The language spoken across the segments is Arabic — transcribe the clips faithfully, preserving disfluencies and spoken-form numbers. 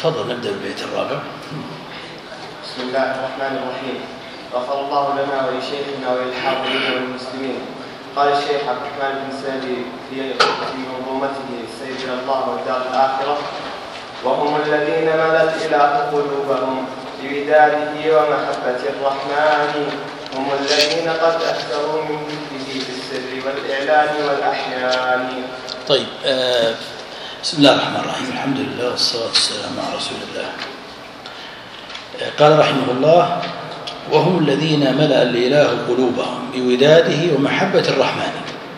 تفضل نبدأ بالبيت الرابع. بسم الله الرحمن الرحيم. غفر الله لنا ولشيخنا وللحاضرين والمسلمين. قال الشيخ عبد الرحمن بن سعدي في في منظومته السير إلى الله والدار الآخرة: وهم الذين ملت إله قلوبهم بوداده ومحبة الرحمن، هم الذين قد أكثروا من ذكره في السر والإعلان والأحيان. طيب، آه بسم الله الرحمن الرحيم. الحمد لله والصلاة والسلام على رسول الله. آه قال رحمه الله: وهم الذين ملأ الإله قلوبهم بوداده ومحبة الرحمن.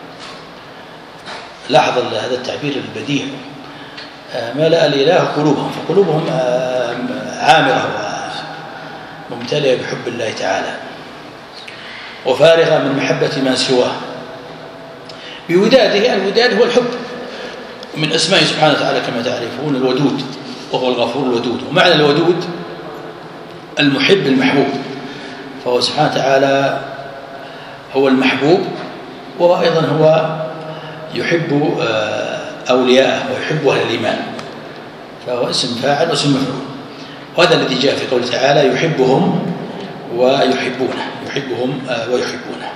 لاحظ هذا التعبير البديع، آه ملأ الإله قلوبهم، فقلوبهم آه عامرة وممتلئة بحب الله تعالى وفارغة من محبة ما سواه. بوداده، الوداد هو الحب، من أسمائه سبحانه وتعالى كما تعرفون الودود، وهو الغفور الودود. ومعنى الودود المحب المحبوب، فهو سبحانه وتعالى هو المحبوب، وأيضا هو يحب أولياءه ويحب أهل الإيمان، فهو اسم فاعل واسم مفعول. وهذا الذي جاء في قوله تعالى: يحبهم ويحبونه، يحبهم ويحبونه.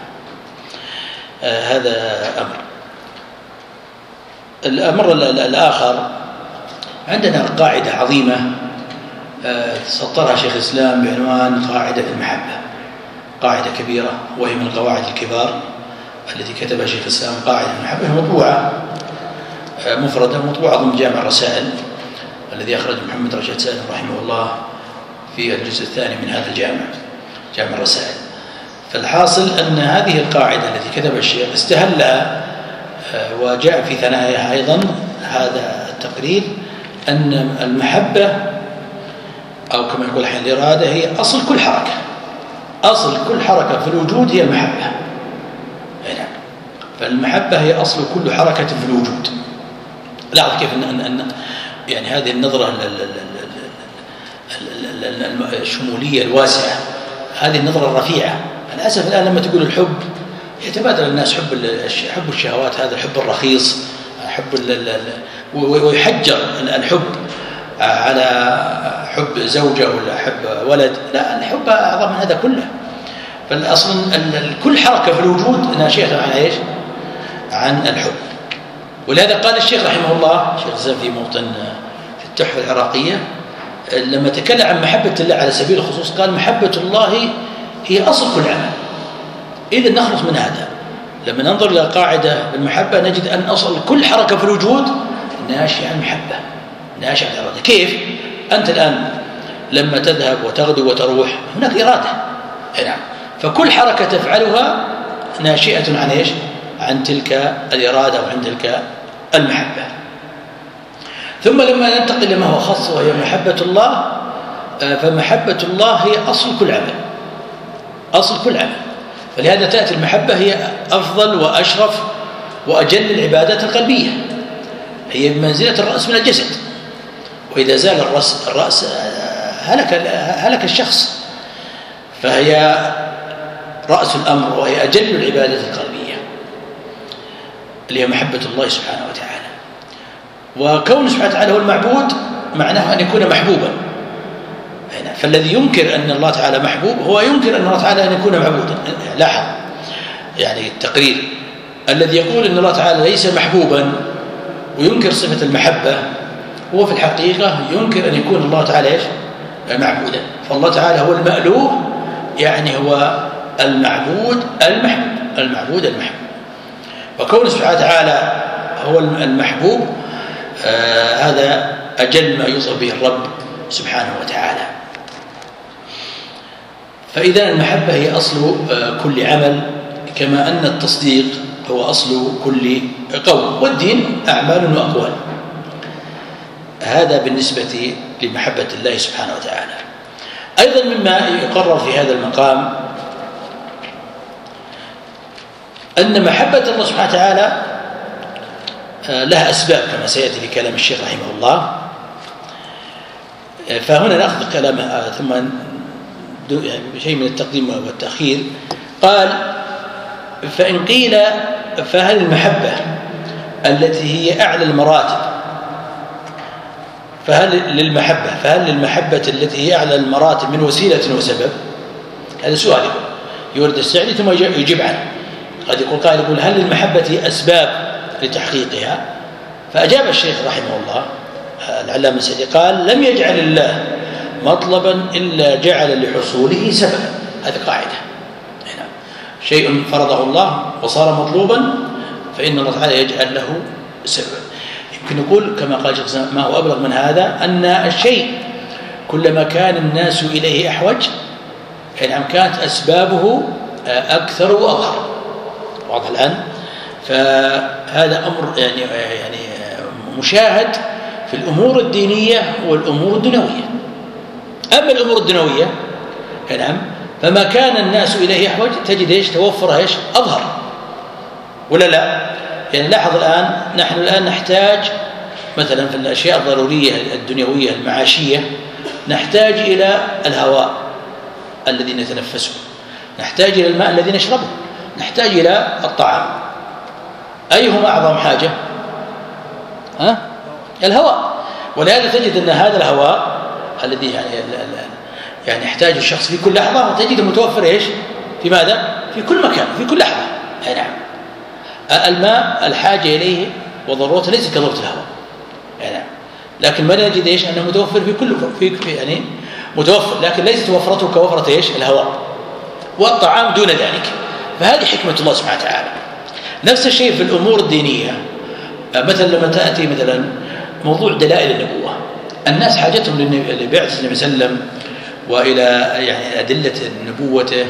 هذا أمر. الأمر الآخر، عندنا قاعدة عظيمة سطرها شيخ الإسلام بعنوان قاعدة المحبة، قاعدة كبيرة، وهي من القواعد الكبار التي كتبها شيخ الإسلام. قاعدة المحبة مطبوعة مفردة، مطبوعة ضمن جامع الرسائل الذي أخرج محمد رشاد سالم رحمه الله في الجزء الثاني من هذا الجامع، جامع الرسائل. فالحاصل أن هذه القاعدة التي كتبها الشيخ استهلها وجاء في ثناياها أيضا هذا التقرير، أن المحبة أو كما يقول حين الإرادة هي أصل كل حركة، أصل كل حركة في الوجود هي المحبة. يعني فالمحبة هي أصل كل حركة في الوجود. لاحظ كيف أن, أن, أن يعني هذه النظرة الشمولية الواسعة، هذه النظرة الرفيعة. للأسف الآن لما تقول الحب يتبادل الناس حب حب الشهوات، هذا الحب الرخيص، حب ويحجر الحب على حب زوجة ولا حب ولد. لا، الحب أعظم من هذا كله. فالأصل كل حركة في الوجود ناشئة عن إيش؟ عن الحب. ولهذا قال الشيخ رحمه الله، شيخ الإسلام في موطن في التحفة العراقية لما تكلم عن محبة الله على سبيل الخصوص، قال: محبة الله هي أصل كل عمل. إذا نخلص من هذا، لما ننظر إلى قاعدة بالمحبة نجد أن أصل كل حركة في الوجود ناشئة عن محبة، ناشئة عن إرادة. كيف؟ أنت الآن لما تذهب وتغدو وتروح هناك إرادة، نعم، فكل حركة تفعلها ناشئة عن إيش؟ عن تلك الإرادة وعن تلك المحبة. ثم لما ننتقل لما هو خاص وهي محبة الله، فمحبة الله هي أصل كل عمل، أصل كل عمل. فلهذا تأتي المحبة هي أفضل وأشرف وأجل العبادات القلبية، هي بمنزلة الرأس من الجسد، وإذا زال الرأس, الرأس هلك, هلك الشخص. فهي رأس الأمر وهي أجل العبادات القلبية اللي هي محبة الله سبحانه وتعالى. وكون سبحانه وتعالى هو المعبود معناه أن يكون محبوبا. فالذي ينكر أن الله تعالى محبوب هو ينكر أن الله تعالى أن يكون معبودا. لاحظ يعني التقرير، الذي يقول أن الله تعالى ليس محبوبا وينكر صفة المحبة هو في الحقيقة ينكر أن يكون الله تعالى إيش؟ معبودا. فالله تعالى هو المألوه، يعني هو المعبود المحبوب، المعبود المحبوب. وكون سبحانه وتعالى هو المحبوب، آه هذا أجل ما يوصف به الرب سبحانه وتعالى. فإذا المحبة هي أصل كل عمل، كما أن التصديق هو أصل كل قول، والدين أعمال وأقوال. هذا بالنسبة لمحبة الله سبحانه وتعالى. أيضا مما يقرر في هذا المقام أن محبة الله سبحانه وتعالى لها أسباب كما سيأتي في كلام الشيخ رحمه الله. فهنا نأخذ كلامه ثم يعني شيء من التقديم والتأخير. قال: فإن قيل فهل المحبة التي هي أعلى المراتب فهل للمحبة فهل للمحبة التي هي أعلى المراتب من وسيلة وسبب؟ هذا سؤال يورد السعدي ثم يجيب عنه. قد يقول قائل يقول هل للمحبة أسباب لتحقيقها؟ فأجاب الشيخ رحمه الله العلامة السعدي قال لم يجعل الله مطلبا إلا جعل لحصوله سببا. هذه قاعدة هنا. شيء فرضه الله وصار مطلوبا فإن الله تعالى يجعل له سببا. يمكن نقول كما قال شيخ ما هو أبلغ من هذا أن الشيء كلما كان الناس إليه أحوج يعني كانت أسبابه أكثر وأظهر. واضح الآن؟ فهذا أمر يعني يعني مشاهد في الأمور الدينية والأمور الدنيوية. أما الأمور الدنيوية نعم فما كان الناس إليه أحوج تجد إيش توفر إيش أظهر ولا لا؟ يعني لاحظ الآن نحن الآن نحتاج مثلا في الأشياء الضرورية الدنيوية المعاشية نحتاج إلى الهواء الذي نتنفسه، نحتاج إلى الماء الذي نشربه، نحتاج إلى الطعام. أيهما أعظم حاجة؟ ها؟ الهواء. ولهذا تجد أن هذا الهواء الذي يعني يعني يحتاج الشخص في كل لحظة تجده متوفر إيش؟ في ماذا؟ في كل مكان في كل لحظة. أي نعم. الماء الحاجة إليه وضرورته ليس كضرورة الهواء. أي نعم. لكن ما نجد إيش أنه متوفر في كل في يعني متوفر لكن ليست وفرته كوفرة إيش؟ الهواء. والطعام دون ذلك. فهذه حكمة الله سبحانه وتعالى. نفس الشيء في الأمور الدينية. مثلا لما تأتي مثلا موضوع دلائل النبوة الناس حاجتهم لبعثة النبي صلى الله عليه وسلم وإلى يعني أدلة نبوته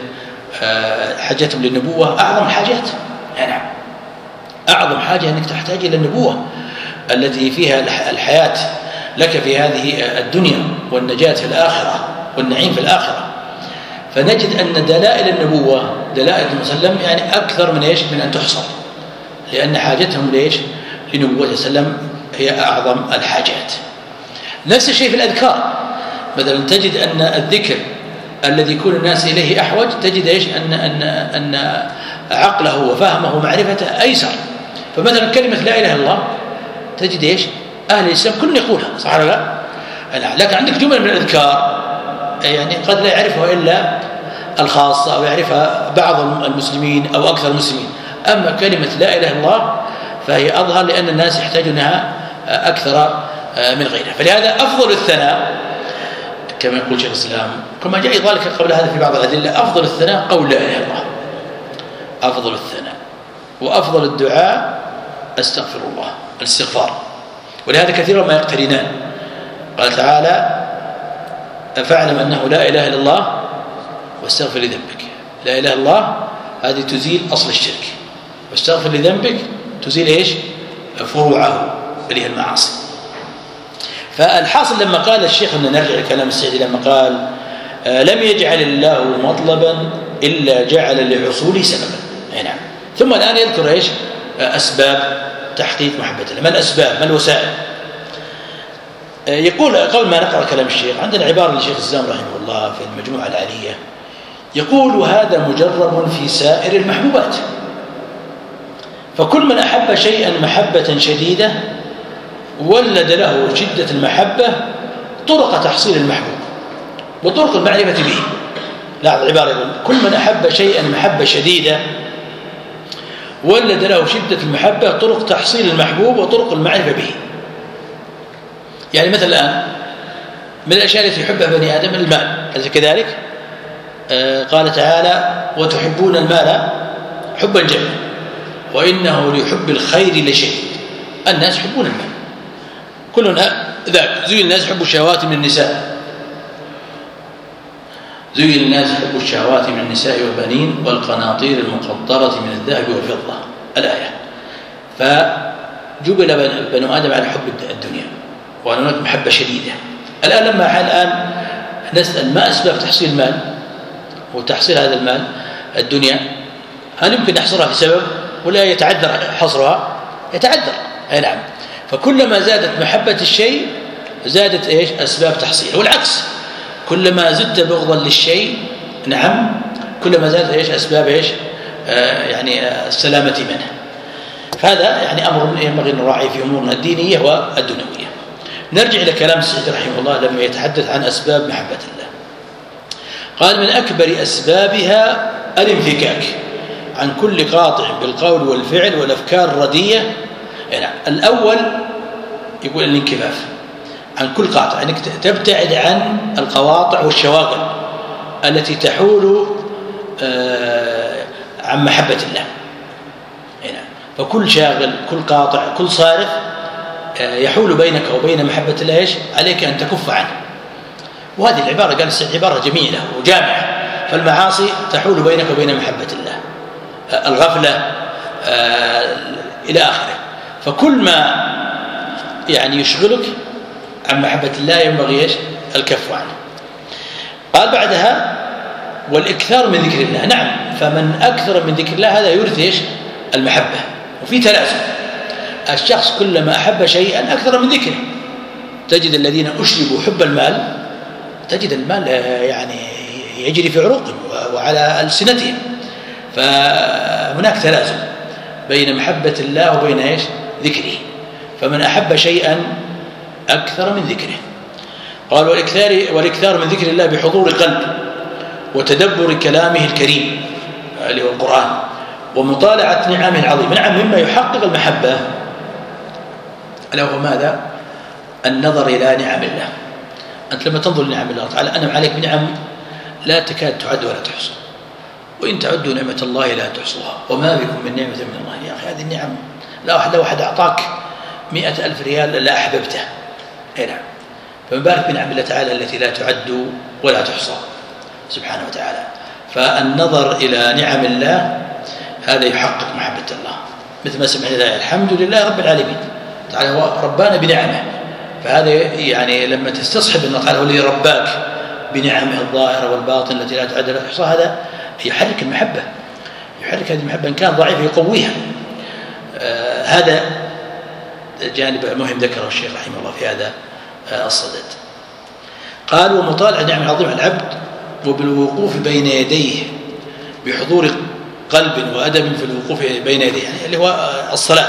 حاجتهم للنبوة أعظم الحاجات. نعم أعظم حاجة أنك تحتاج إلى النبوة التي فيها الحياة لك في هذه الدنيا والنجاة في الآخرة والنعيم في الآخرة. فنجد أن دلائل النبوة دلائل النبي صلى الله عليه وسلم يعني أكثر من إيش من أن تحصر لأن حاجتهم ليش لنبوة صلى الله عليه وسلم هي أعظم الحاجات. نفس الشيء في الأذكار مثلا تجد أن الذكر الذي يكون الناس إليه أحوج تجد إيش أن أن أن عقله وفهمه ومعرفته أيسر. فمثلا كلمة لا إله إلا الله تجد إيش أهل الإسلام كلهم يقولها صح ولا لا؟ لكن عندك جمل من الأذكار يعني قد لا يعرفها إلا الخاصة أو يعرفها بعض المسلمين أو أكثر المسلمين. أما كلمة لا إله إلا الله فهي أظهر لأن الناس يحتاجونها أكثر من غيرها. فلهذا أفضل الثناء كما يقول شيخ الإسلام كما جاء ذلك قبل هذا في بعض الأدلة أفضل الثناء قول لا إله إلا الله أفضل الثناء وأفضل الدعاء أستغفر الله الاستغفار. ولهذا كثيرا ما يقترنان. قال تعالى فاعلم أنه لا إله إلا الله واستغفر لذنبك. لا إله إلا الله هذه تزيل أصل الشرك واستغفر لذنبك تزيل إيش فروعه اللي هي المعاصي. فالحاصل لما قال الشيخ أن نرجع لكلام السعدي لما قال لم يجعل الله مطلبا إلا جعل لحصوله سببا. نعم. ثم الآن يذكر إيش أسباب تحقيق محبة الله. ما الأسباب ما الوسائل؟ يقول قبل ما نقرأ كلام الشيخ عندنا عبارة للشيخ الإسلام رحمه الله في المجموعة العالية يقول وهذا مجرب في سائر المحبوبات فكل من أحب شيئا محبة شديدة ولد له شدة المحبة طرق تحصيل المحبوب وطرق المعرفة به. لاحظ العبارة يقول كل من أحب شيئا محبة شديدة ولد له شدة المحبة طرق تحصيل المحبوب وطرق المعرفة به. يعني مثلا الآن من الأشياء التي يحبها بني آدم المال أليس كذلك؟ آه قال تعالى وتحبون المال حبا جما وإنه لحب الخير لشيء. الناس يحبون المال كلنا ذاك. زين الناس يحبوا الشهوات من النساء زين الناس يحبوا الشهوات من النساء والبنين والقناطير المقنطرة من الذهب والفضة الآية. فجبل بنو آدم على حب الدنيا وهناك محبة شديدة. الآن لما الآن نسأل ما أسباب تحصيل المال وتحصيل هذا المال الدنيا هل يمكن نحصرها في سبب ولا يتعذر حصرها؟ يتعذر. أي نعم. فكلما زادت محبة الشيء زادت إيش أسباب تحصيله والعكس كلما زدت بغضا للشيء نعم كلما زادت إيش أسباب إيش آه يعني آه السلامة منه. فهذا يعني أمر ينبغي أن نراعي في أمورنا الدينية والدنيوية. نرجع إلى كلام السعدي رحمه الله لما يتحدث عن أسباب محبة الله. قال: من أكبر أسبابها الانفكاك عن كل قاطع بالقول والفعل والأفكار الردية. يعني الأول يقول الانكفاف عن كل قاطع، أنك يعني تبتعد عن القواطع والشواغل التي تحول عن محبة الله. يعني فكل شاغل، كل قاطع، كل صارف يحول بينك وبين محبة الله إيش؟ عليك أن تكف عنه. وهذه العبارة قال السعدي عبارة جميلة وجامعة. فالمعاصي تحول بينك وبين محبة الله، الغفلة إلى آخره. فكل ما يعني يشغلك عن محبة الله ينبغي إيش؟ الكف عنه. قال بعدها: والإكثار من ذكر الله. نعم، فمن أكثر من ذكر الله هذا يورث إيش؟ المحبة. وفي تلازم، الشخص كلما أحب شيئا أكثر من ذكره. تجد الذين أشربوا حب المال، تجد المال يعني يجري في عروقهم وعلى ألسنتهم. فهناك تلازم بين محبة الله وبين إيش؟ ذكره. فمن أحب شيئا أكثر من ذكره. قال: والإكثار, والإكثار من ذكر الله بحضور قلب وتدبر كلامه الكريم اللي هو القرآن ومطالعة نعمه العظيمة. نعم، مما يحقق المحبة ألا هو ماذا؟ النظر إلى نعم الله. أنت لما تنظر لنعم الله تعالى أنعم عليك بنعم لا تكاد تعد ولا تحصى، وإن تعدوا نعمة الله لا تحصوها وما بكم من نعمة من الله. يا أخي هذه النعم، لا واحد لو واحد أعطاك مئة ألف ريال لا أحببته. أي نعم، فما بالك بنعم الله تعالى التي لا تعد ولا تحصى سبحانه وتعالى. فالنظر إلى نعم الله هذا يحقق محبة الله، مثل ما سمعنا الآية: الحمد لله رب العالمين. تعالى هو ربنا بنعمه. فهذا يعني لما تستصحب أن تعالى هو الذي رباك بنعمه الظاهرة والباطن التي لا تعد ولا تحصى، هذا يحرك المحبة، يحرك هذه المحبة. إن كان ضعيف يقويها. آه هذا جانب مهم ذكره الشيخ رحمه الله في هذا آه الصدد. قال: ومطالعة نعم عظيم العبد وبالوقوف بين يديه بحضور قلب وأدب في الوقوف بين يديه، يعني اللي هو الصلاة.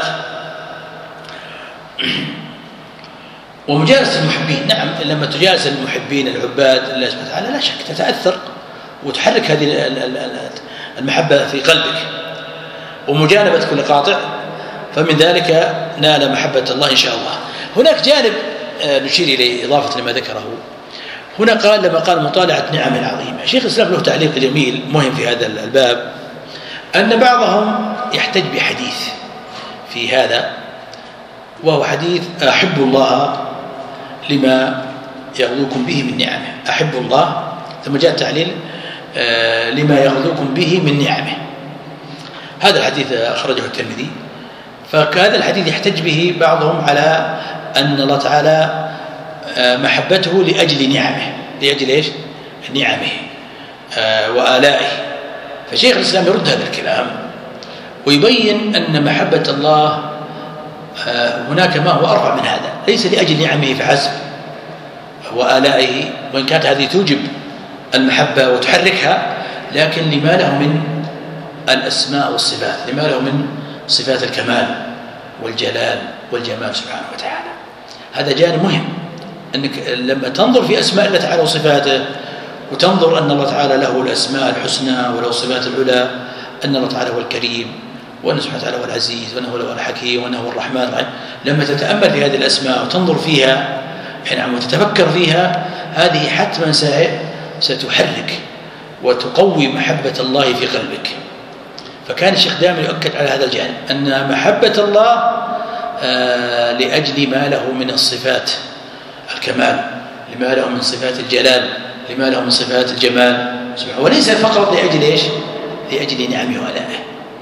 ومجالسة المحبين. نعم، لما تجالس المحبين العباد الله سبحانه وتعالى لا شك تتأثر وتحرك هذه المحبة في قلبك. ومجانبة كل قاطع، فمن ذلك نال محبة الله إن شاء الله. هناك جانب نشير إليه إضافة لما ذكره هنا. قال لما قال مطالعة نعم العظيمة، شيخ الإسلام له تعليق جميل مهم في هذا الباب، أن بعضهم يحتج بحديث في هذا، وهو حديث: أحب الله لما يغذوكم به من نعمه. أحب الله، ثم جاء التعليل: لما يغذوكم به من نعمه. هذا الحديث أخرجه الترمذي. فهذا الحديث يحتج به بعضهم على أن الله تعالى محبته لأجل نعمه، لأجل إيش؟ نعمه وآلائه. فشيخ الإسلام يرد هذا الكلام ويبين أن محبة الله هناك ما هو أرفع من هذا، ليس لأجل نعمه فحسب وآلائه، وإن كانت هذه توجب المحبة وتحركها، لكن لما له من الأسماء والصفات، لما له من صفات الكمال والجلال والجمال سبحانه وتعالى. هذا جانب مهم، أنك لما تنظر في أسماء الله تعالى وصفاته، وتنظر أن الله تعالى له الأسماء الحسنى وله الصفات العلى، أن الله تعالى هو الكريم، وأنه سبحانه وتعالى هو العزيز، وأنه هو الحكيم، وأنه هو الرحمن الرحيم. لما تتأمل في هذه الأسماء وتنظر فيها يعني وتتفكر فيها، هذه حتما ستحرك وتقوي محبة الله في قلبك. فكان الشيخ دائما يؤكد على هذا الجانب، أن محبة الله آه لأجل ما له من الصفات الكمال، لما له من صفات الجلال، لما له من صفات الجمال سبحانه، وليس فقط لأجل إيش؟ لأجل نعمه وآلائه.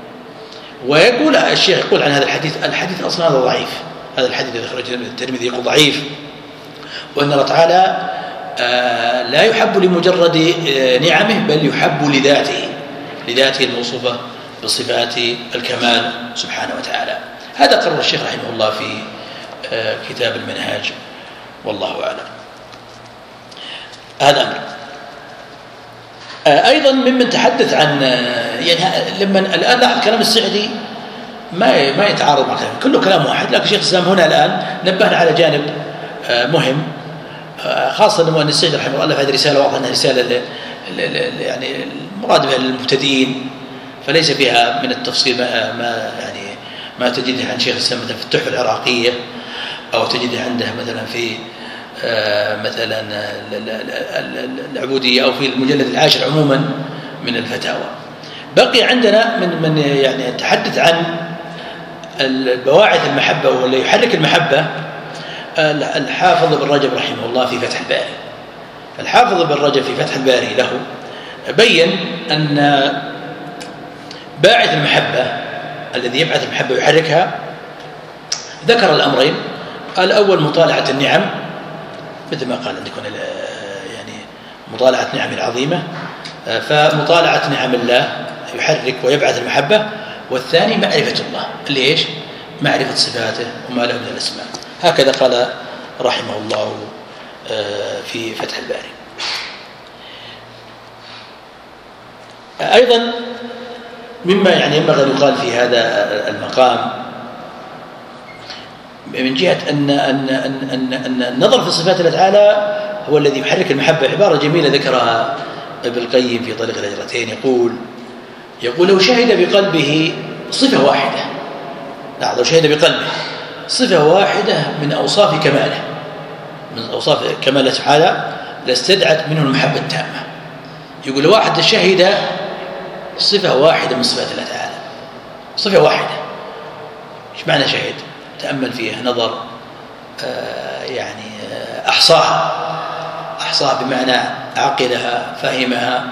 ويقول الشيخ يقول عن هذا الحديث: الحديث أصلا هذا ضعيف. هذا الحديث الذي أخرجه الترمذي يقول ضعيف، وأن الله تعالى آه لا يحب لمجرد آه نعمه، بل يحب لذاته، لذاته الموصوفة بصفات الكمال سبحانه وتعالى. هذا قرر الشيخ رحمه الله في آه كتاب المنهاج، والله أعلم. هذا أمر. آه أيضا ممن تحدث عن آه يعني لما الآن لاحظ كلام السعدي ما ما يتعارض مع كلام، كله كلام واحد، لكن شيخ الإسلام هنا الآن نبهنا على جانب مهم، خاصة أن السيد رحمه الله في هذه الرسالة واضح أنها رسالة يعني المراد بها للمبتدئين، فليس فيها من التفصيل ما, ما يعني ما تجده عن شيخ الإسلام مثلا في التحفة العراقية، أو تجده عنده مثلا في مثلا العبودية، أو في المجلد العاشر عموما من الفتاوى. بقي عندنا من من يعني يتحدث عن البواعث المحبة واللي يحرك المحبة الحافظ ابن رجب رحمه الله في فتح الباري. الحافظ ابن رجب في فتح الباري له بين أن باعث المحبة الذي يبعث المحبة ويحركها ذكر الأمرين. الأول مطالعة النعم، مثل ما قال عندكم يعني مطالعة نعم العظيمة، فمطالعة نعم الله يحرك ويبعث المحبة. والثاني معرفة الله، اللي إيش؟ معرفة صفاته وما له من الأسماء. هكذا قال رحمه الله في فتح الباري. أيضا مما يعني ينبغي أن يقال في هذا المقام من جهة أن, أن, أن, أن النظر في صفات الله تعالى هو الذي يحرك المحبة. عبارة جميلة ذكرها ابن القيم في طريق الهجرتين، يقول يقول لو شهد بقلبه صفة واحدة، لا لو شهد بقلبه صفة واحدة من أوصاف كماله، من أوصاف كماله تعالى، لاستدعت منه المحبة التامة. يقول واحد شهد صفة واحدة من صفات الله تعالى، صفة واحدة، إيش معنى شهد؟ تأمل فيها، نظر، آه يعني آه أحصاها أحصاها بمعنى عقلها، فهمها،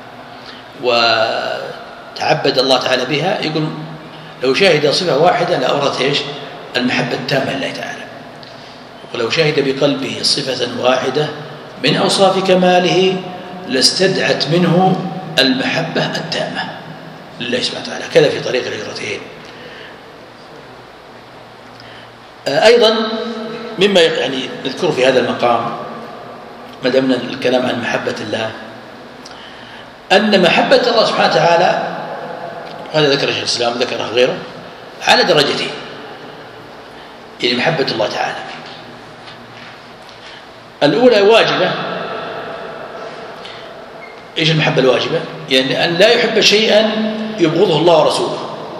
وتعبد الله تعالى بها. يقول لو شهد صفة واحدة لأورث إيش؟ المحبة التامة لله تعالى. ولو شهد بقلبه صفة واحدة من أوصاف كماله لاستدعت منه المحبة التامة لله سبحانه وتعالى. كذا في طريق الهجرتين. أيضا مما يعني نذكره في هذا المقام ما دمنا الكلام عن محبة الله، أن محبة الله سبحانه وتعالى، هذا ذكر شيخ الإسلام ذكره غيره، على درجتين. يعني محبة الله تعالى الأولى واجبة. إيش المحبة الواجبة؟ يعني أن لا يحب شيئا يبغضه الله ورسوله،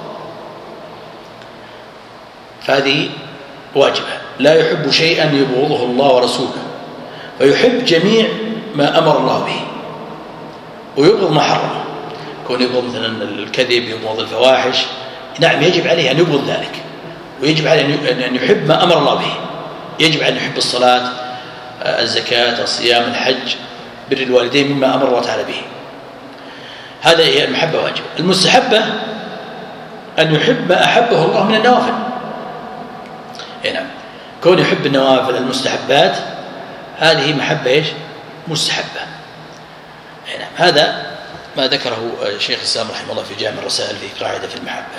فهذه واجبة. لا يحب شيئا يبغضه الله ورسوله، فيحب جميع ما أمر الله به ويبغض ما حرمه. كون يبغض مثلا الكذب، يبغض الفواحش، نعم يجب عليه أن يبغض ذلك، ويجب عليه أن يحب ما أمر الله به. يجب أن يحب الصلاة، الزكاة، الصيام، الحج، بر الوالدين، مما أمر الله تعالى به. هذا هي المحبة واجبة. المستحبة أن يحب ما أحبه الله من النوافل. نعم، كون يحب النوافل المستحبات هذه محبة إيش؟ مستحبة. نعم، هذا ما ذكره الشيخ الإسلام رحمه الله في جامع الرسائل في قاعدة في المحبة.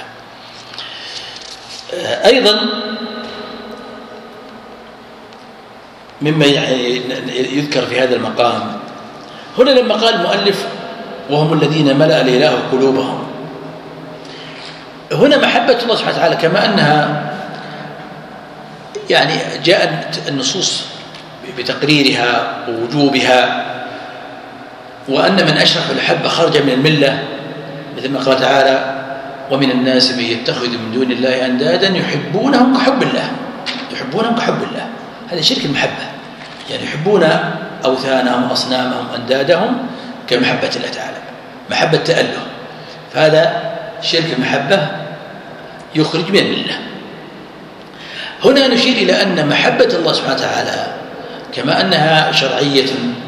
أيضا مما يعني يذكر في هذا المقام هنا لما قال المؤلف وهم الذين ملأ الإله قلوبهم، هنا محبة الله سبحانه وتعالى كما أنها يعني جاءت النصوص بتقريرها ووجوبها، وأن من أشرك بالحب خرج من الملة، مثل ما قال تعالى ومن الناس من يتخذ من دون الله أندادا يحبونهم كحب الله، يحبونهم كحب الله. هذا شرك المحبة، يعني يحبون أوثانهم وأصنامهم أندادهم كمحبة الله تعالى، محبة تأله. فهذا شرك المحبة يخرج من الملة. هنا نشير إلى أن محبة الله سبحانه وتعالى كما أنها شرعية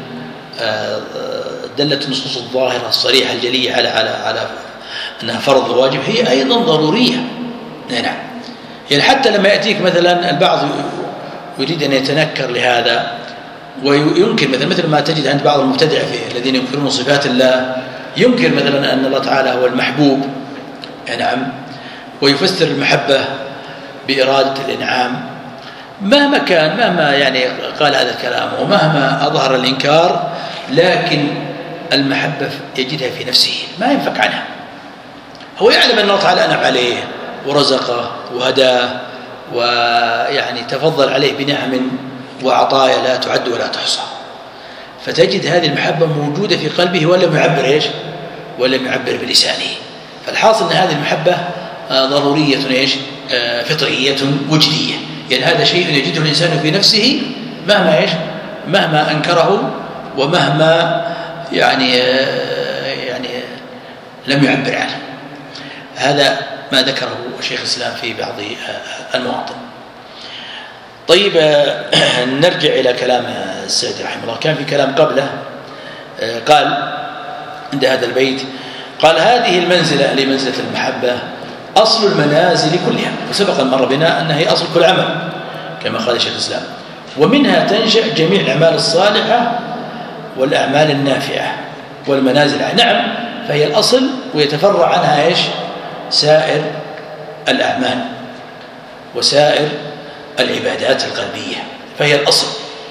دلت النصوص الظاهرة الصريحة الجلية على على على أنها فرض وواجب، هي أيضا ضرورية. نعم، يعني حتى لما يأتيك مثلا البعض يريد أن يتنكر لهذا وينكر مثلا مثل ما تجد عند بعض المبتدعة الذين ينكرون صفات الله، ينكر مثلا أن الله تعالى هو المحبوب، نعم، ويفسر المحبة بإرادة الإنعام. مهما كان، مهما يعني قال هذا الكلام ومهما أظهر الإنكار، لكن المحبة يجدها في نفسه، ما ينفك عنها. هو يعلم أن الله تعالى أنعم عليه ورزقه وهداه ويعني تفضل عليه بنعم وعطايا لا تعد ولا تحصى، فتجد هذه المحبة موجودة في قلبه ولم يعبر إيش؟ ولم يعبر بلسانه. فالحاصل أن هذه المحبة ضرورية إيش؟ فطرية وجدية، يعني هذا شيء يجده الإنسان في نفسه مهما إيش؟ مهما أنكره ومهما يعني يعني لم يعبر عنه. هذا ما ذكره شيخ الإسلام في بعض المواطن. طيب نرجع إلى كلام السعدي رحمه الله. كان في كلام قبله قال عند هذا البيت قال: هذه المنزلة لمنزلة المحبة أصل المنازل كلها، وسبق المر بنا أنها هي أصل كل عمل كما قال شيخ الإسلام، ومنها تنشأ جميع الأعمال الصالحة والأعمال النافعة والمنازل. نعم، فهي الأصل ويتفرع عنها إيش؟ سائر الأعمال وسائر العبادات القلبية، فهي الأصل.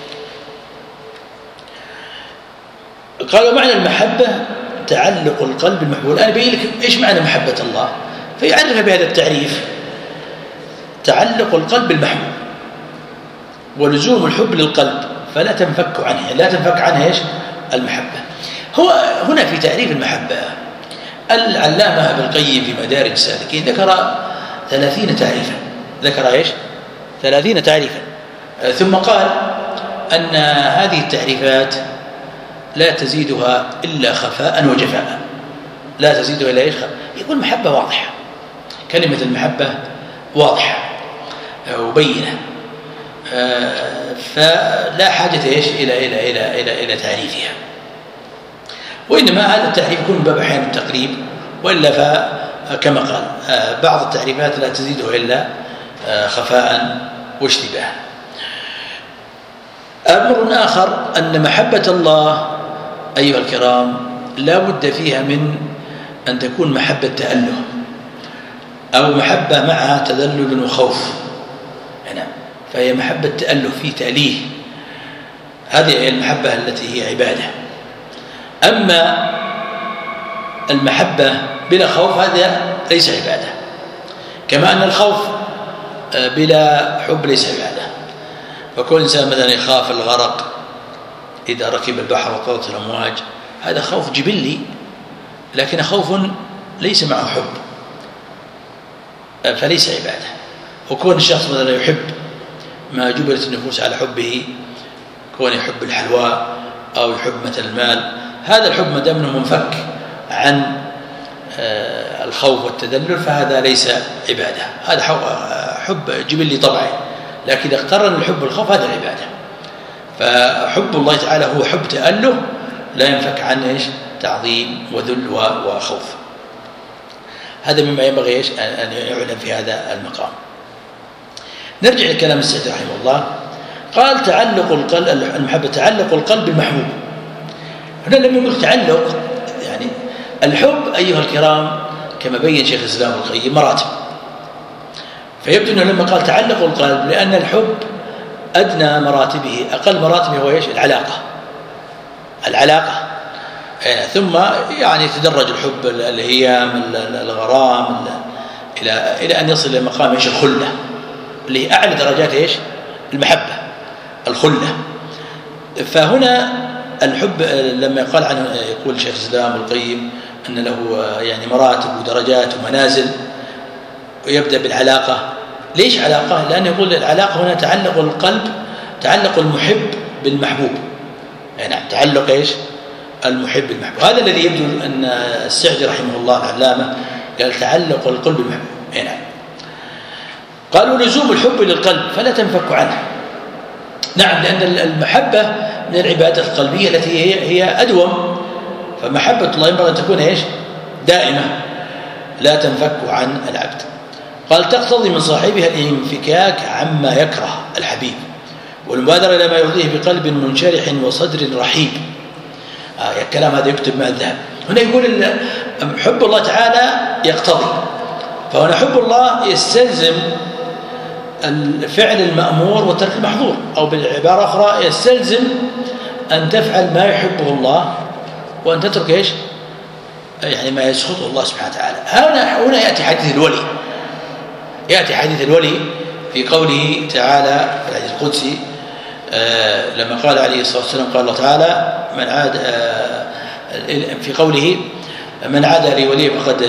قال: ومعنى المحبة تعلق القلب بالمحبوب. الآن بيقول لك إيش معنى محبة الله، فيعرف بهذا التعريف: تعلق القلب بالمحبوب ولزوم الحب للقلب فلا تنفك عنه، لا تنفك عنه إيش؟ المحبة. هو هنا في تعريف المحبة العلامة ابن القيم في مدارج السالكين ذكر ثلاثين تعريفا، ذكر إيش؟ ثلاثين تعريفا، ثم قال أن هذه التعريفات لا تزيدها إلا خفاء وجفاء، لا تزيدها إلا إيش؟ يقول محبة واضحة، كلمة المحبة واضحة وبينة، فلا حاجة إيش إلى إلى إلى إلى إلى تعريفها، وإنما هذا التعريف يكون من باب أحيان التقريب، وإلا فكما قال بعض التعريفات لا تزيدها إلا خفاء واشتباها. أمر آخر أن محبة الله أيها الكرام لا بد فيها من أن تكون محبة تأله أو محبة معها تذلل وخوف، نعم، فهي محبة تأله في تأليه، هذه هي المحبة التي هي عبادة. أما المحبة بلا خوف هذا ليس عبادة، كما أن الخوف بلا حب ليس عبادة. فكل إنسان مثلا يخاف الغرق إذا ركب البحر وطرت الأمواج، هذا خوف جبلي، لكن خوف ليس معه حب، فليس عبادة. وكون الشخص مثلا يحب ما جبلت النفوس على حبه، كون يحب الحلوى أو يحب مثل المال، هذا الحب ما دام انه منفك عن الخوف والتذلل فهذا ليس عبادة، هذا حب جبلي طبعي، لكن إذا اقترن الحب والخوف هذا العبادة. فحب الله تعالى هو حب تأله لا ينفك عنه إيش؟ تعظيم وذل وخوف. هذا مما ينبغي إيش؟ أن يعلم في هذا المقام. نرجع لكلام السعدي رحمه الله. قال: تعلق القلب، المحبة تعلق القلب بالمحبوب. هنا لم يقل تعلق، يعني الحب أيها الكرام كما بين شيخ الإسلام ابن القيم مراتب، فيبدو أنه لما قال تعلق القلب لأن الحب أدنى مراتبه، أقل مراتبه هو إيش؟ العلاقة، العلاقة يعني ثم يعني يتدرج الحب الهيام الغرام إلى إلى أن يصل إلى مقام إيش؟ الخلة، اللي هي أعلى درجات إيش؟ المحبة، الخلة. فهنا الحب لما يقال عنه، يقول شيخ الإسلام ابن القيم أن له يعني مراتب ودرجات ومنازل، ويبدأ بالعلاقة. ليش علاقة؟ لأنه يقول العلاقة هنا تعلق القلب، تعلق المحب بالمحبوب، يعني تعلق إيش؟ المحب بالمحبوب. هذا الذي يبدو أن السعدي رحمه الله العلامة قال تعلق القلب بالمحبوب. يعني قالوا لزوم الحب للقلب فلا تنفك عنه. نعم، لأن المحبة من العبادات القلبية التي هي هي أدوم، فمحبة الله ينبغي أن تكون إيش؟ دائمة لا تنفك عن العبد. قال: تقتضي من صاحبها الانفكاك عما يكره الحبيب والمبادرة إلى ما يرضيه بقلب منشرح وصدر رحيب. آه الكلام هذا يكتب مع الذهب. هنا يقول حب الله تعالى يقتضي، فهنا حب الله يستلزم الفعل المأمور وترك المحظور، أو بالعبارة أخرى يستلزم أن تفعل ما يحبه الله وأن تترك إيش؟ يعني ما يسخطه الله سبحانه وتعالى. هنا هنا يأتي حديث الولي، يأتي حديث الولي في قوله تعالى في الحديث القدسي: لما قال عليه الصلاة والسلام قال الله تعالى من عاد في قوله من عاد لي وليا فقد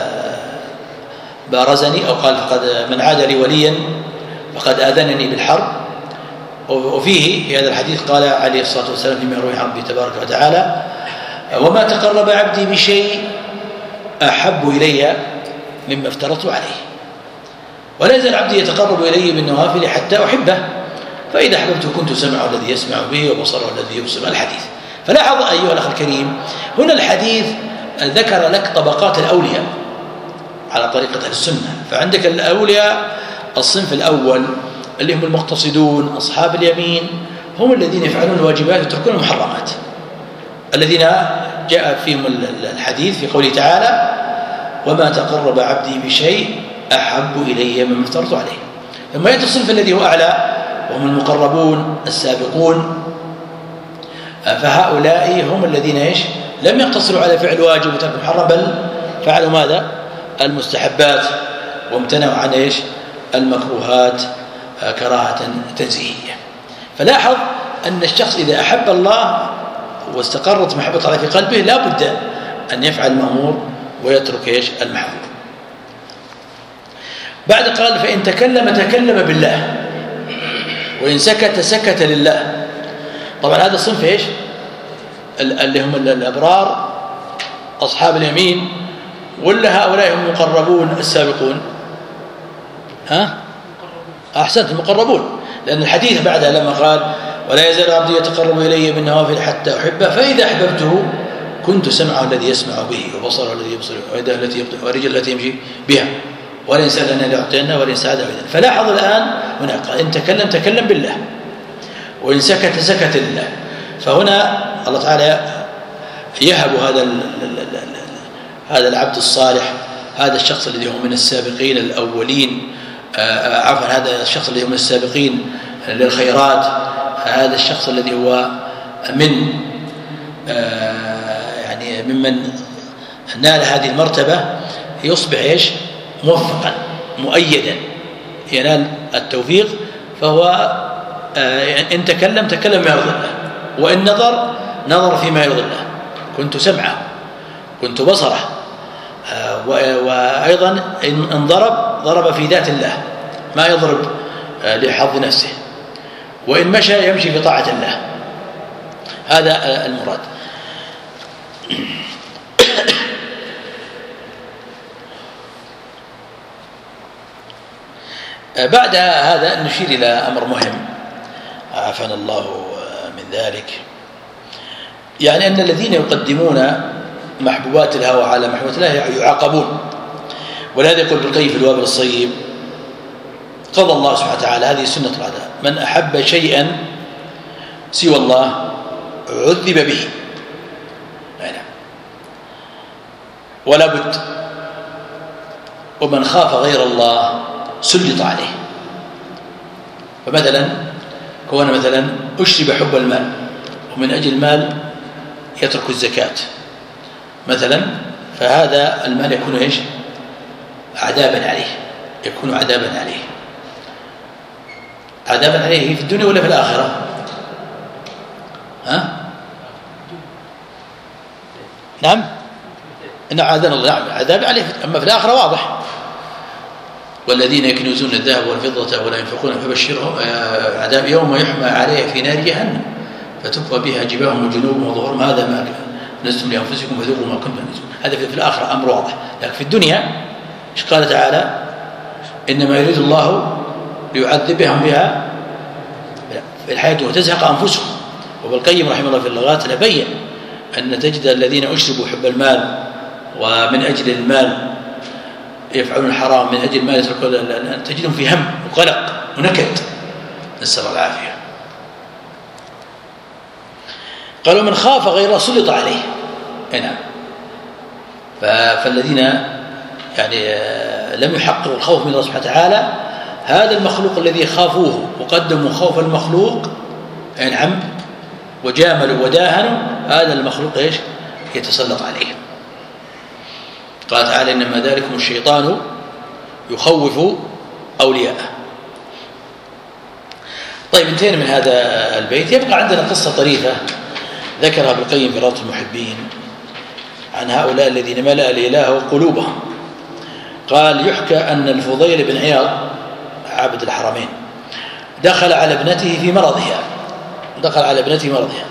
بارزني، أو قال فقد من عاد لي وليا فقد آذنني بالحرب. وفيه في هذا الحديث قال عليه الصلاة والسلام فيما يروي عن ربي تبارك وتعالى وما تقرب عبدي بشيء أحب إلي مما افترضت عليه، ولا يزال عبدي يتقرب إلي بالنوافل حتى أحبه، فإذا أحببته كنت سمعه الذي يسمع به وبصره الذي يبصر. الحديث. فلاحظ أيها الأخ الكريم هنا الحديث ذكر لك طبقات الأولياء على طريقة أهل السنة. فعندك الأولياء الصنف الأول اللي هم المقتصدون أصحاب اليمين، هم الذين يفعلون الواجبات ويتركون المحرمات، الذين جاء فيهم الحديث في قوله تعالى وما تقرب عبدي بشيء أحب إلي مما افترضت عليه. لما يأتي الصنف الذي هو أعلى وهم المقربون السابقون، فهؤلاء هم الذين إيش لم يقتصروا على فعل واجب وترك محرم، بل فعلوا ماذا؟ المستحبات، وامتنعوا عن إيش المكروهات كراهة تنزيهية. فلاحظ أن الشخص إذا أحب الله واستقرت محبة الله في قلبه لا بد أن يفعل المأمور ويترك إيش المحظور. بعد قال فإن تكلم تكلم بالله وإن سكت سكت لله. طبعا هذا الصنف إيش اللي هم الأبرار أصحاب اليمين، ولا هؤلاء هم المقربون السابقون؟ ها أحسنت، المقربون، لأن الحديث بعدها لما قال ولا يزال عبدي يتقرب إلي بالنوافل حتى أحبه فإذا أحببته كنت سمعه الذي يسمع به وبصره الذي يبصر ويده التي ورجل التي يمشي بها ولا يسألنا لأعطينا ولا يسعد أبدا. فلاحظ الآن هنا قال إن تكلم تكلم بالله وإن سكت سكت لله. فهنا الله تعالى يهب هذا هذا العبد الصالح، هذا الشخص الذي هو من السابقين الأولين، عفوا هذا الشخص الذي هو من السابقين للخيرات، هذا الشخص الذي هو من يعني ممن نال هذه المرتبة يصبح إيش موفقا مؤيدا ينال التوفيق. فهو إن تكلم تكلم ما يرضي الله، وإن نظر نظر فيما يرضي الله، كنت سمعه كنت بصره، وأيضا إن ضرب ضرب في ذات الله ما يضرب لحظ نفسه، وإن مشى يمشي في طاعة الله. هذا المراد. بعد هذا نشير إلى أمر مهم عافانا الله من ذلك، يعني أن الذين يقدمون محبوبات الهوى على محبوبات الله يعاقبون. ولهذا يقول ابن القيم في الوابل الصيب قضى الله سبحانه وتعالى هذه سنة العداء من أحب شيئا سوى الله عذب به، ولا بد. ومن خاف غير الله سلط عليه. فمثلا كون مثلا أشرب حب المال ومن أجل المال يترك الزكاة مثلا، فهذا المال يكون إيش عذابا عليه، يكون عذابا عليه. عذابا عليه في الدنيا ولا في الآخرة؟ ها؟ نعم إن عذاب الله نعم عذاب عليه، أما في الآخرة واضح والذين يكنزون الذهب والفضة ولا ينفقون فبشرهم عذاب يوم يحمى عليه في نار جهنم فتكوى بها جباههم وجنوبهم وظهورهم هذا ما نزلتم لأنفسكم فذوقوا ما كنتم تكنزون. هذا في الآخرة أمر واضح. لكن في الدنيا إيش قال تعالى إنما يريد الله ليعذبهم بها في الحياة وتزهق أنفسهم. وابن القيم رحمه الله في اللغات نبين أن تجد الذين أشربوا حب المال ومن أجل المال يفعلون الحرام، من أجل المال يتركون، تجدهم في هم وقلق ونكد، نسأل الله العافية. قالوا من خاف غير سلط عليه. نعم. فالذين يعني لم يحققوا الخوف من الله سبحانه وتعالى هذا المخلوق الذي خافوه وقدموا خوف المخلوق نعم وجاملوا وداهنوا، هذا المخلوق ايش يتسلط عليه. قال تعالى إنما ذلكم الشيطان يخوف أولياءه. طيب انتهينا من هذا البيت. يبقى عندنا قصة طريفة ذكرها ابن القيم في روضة المحبين عن هؤلاء الذين ملأ الإله قلوبهم. قال يحكى أن الفضيل بن عياض عابد الحرمين دخل على ابنته في مرضها دخل على ابنته مرضها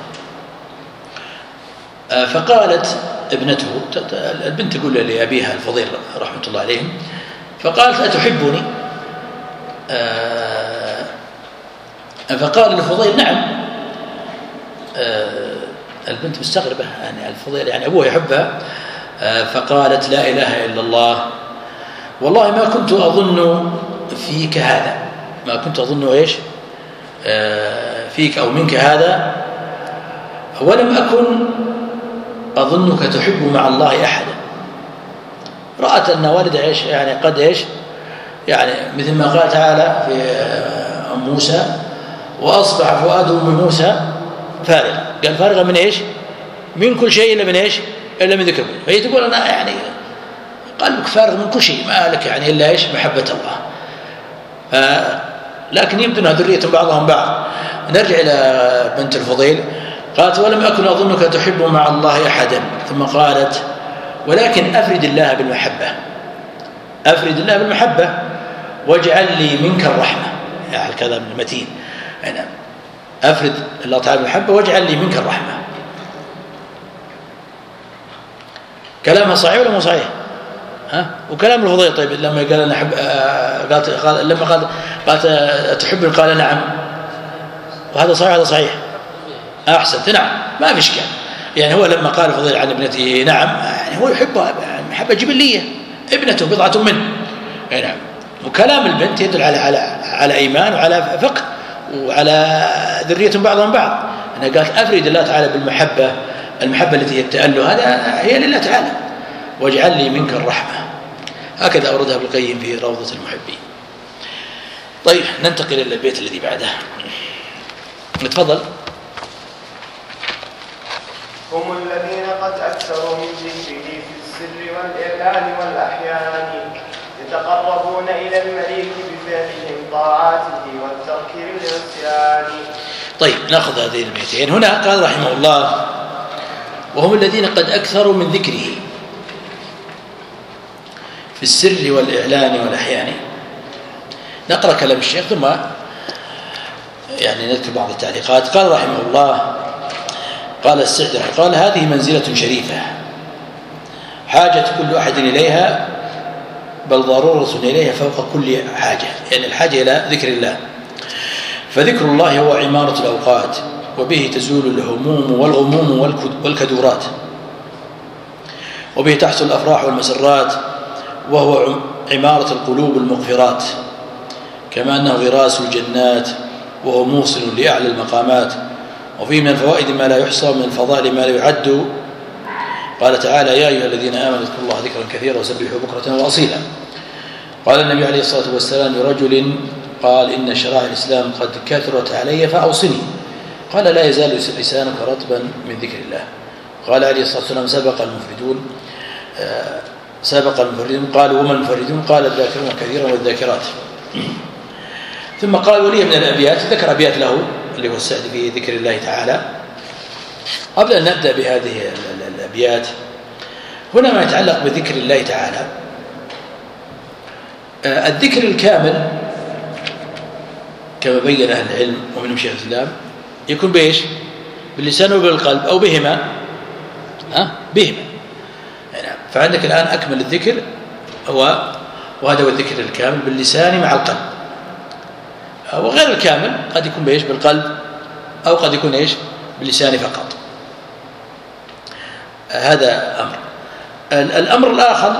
فقالت ابنته، البنت تقول لأبيها الفضيل رحمة الله عليهم، فقالت أتحبني؟ فقال الفضيل نعم. البنت مستغربة يعني الفضيل يعني أبوها يحبها. فقالت لا إله إلا الله، والله ما كنت أظن فيك هذا، ما كنت أظن إيش فيك أو منك هذا، ولم أكن أظنك تحب مع الله أحدا. رأت أن والدها إيش يعني قد إيش يعني مثل ما قال تعالى في موسى وأصبح فؤاد أم موسى فارغا، قال فارغا من إيش؟ من كل شيء إلا من إيش؟ إلا من ذكر. فهي تقول أنا يعني قلبك فارغ من كل شيء، ما لك يعني إلا إيش؟ محبة الله. ف... لكن يبدو أنها ذرية بعضهم بعض. نرجع إلى بنت الفضيل، قالت ولم أكن أظنك تحب مع الله أحدا، ثم قالت ولكن أفرد الله بالمحبة، أفرد الله بالمحبة واجعل لي منك الرحمة. يعني كذا من المتين، يعني أفرد الله تعالى بالمحبة واجعل لي منك الرحمة. كلامها صحيح ولا مو صحيح؟ ها؟ وكلام الفضيل طيب لما قال أنا أحب، قالت قال لما قال قالت تحبني قال نعم، وهذا صحيح هذا صحيح. أحسنت، نعم ما في إشكال. يعني هو لما قال الفضيل عن ابنته نعم يعني هو يحبها محبة جبلية، ابنته بضعة منه. نعم. وكلام البنت يدل على على على إيمان وعلى فقه وعلى ذرية بعضهم بعض. أنا قالت أفرد الله تعالى بالمحبة، المحبة التي هي التأله هذا هي لله تعالى، واجعل لي منك الرحمة. هكذا أوردها ابن القيم في روضة المحبين. طيب ننتقل إلى البيت الذي بعده. نتفضل. هم الذين قد أكثروا من ذكره في السر والإعلان والأحيان، يتقربون إلى المليك بفعلهم طاعاته والترك للعصيان. طيب نأخذ هذين البيتين. هنا قال رحمه الله وهم الذين قد أكثروا من ذكره في السر والإعلان والأحيان. نقرأ كلام الشيخ ثم يعني نذكر بعض التعليقات. قال رحمه الله، قال السعدي قال هذه منزلة شريفة حاجة كل أحد إليها، بل ضرورة إليها فوق كل حاجة، يعني الحاجة إلى ذكر الله. فذكر الله هو عمارة الأوقات، وبه تزول الهموم والغموم والكدورات، وبه تحصل الأفراح والمسرات، وهو عمارة القلوب المغفرات، كما أنه غراس الجنات، وهو موصل لأعلى المقامات. وفيه من الفوائد ما لا يحصى، من الفضائل ما لا يعد. قال تعالى يا أيها الذين آمنوا اذكروا الله ذكرا كثيرا وسبحوا بكرة وأصيلا. قال النبي عليه الصلاة والسلام لرجل قال إن شرائع الإسلام قد كثرت علي فأوصني. قال لا يزال لسانك رطبا من ذكر الله. قال عليه الصلاة والسلام سبق المفردون سبق المفردون. قالوا وما المفردون؟ قال الذاكرون كثيرا والذاكرات. ثم قال ولي من الأبيات، ذكر أبيات له اللي هو السعد في ذكر الله تعالى. قبل أن نبدأ بهذه الأبيات، هنا ما يتعلق بذكر الله تعالى. الذكر الكامل كما بين أهل العلم ومنهم شيخ الإسلام يكون بإيش؟ باللسان وبالقلب أو بهما. ها؟ بهما. يعني فعندك الآن أكمل الذكر هو، وهذا هو الذكر الكامل باللسان مع القلب. وغير الكامل قد يكون بإيش؟ بالقلب، أو قد يكون إيش؟ باللسان فقط. هذا أمر. الأمر الآخر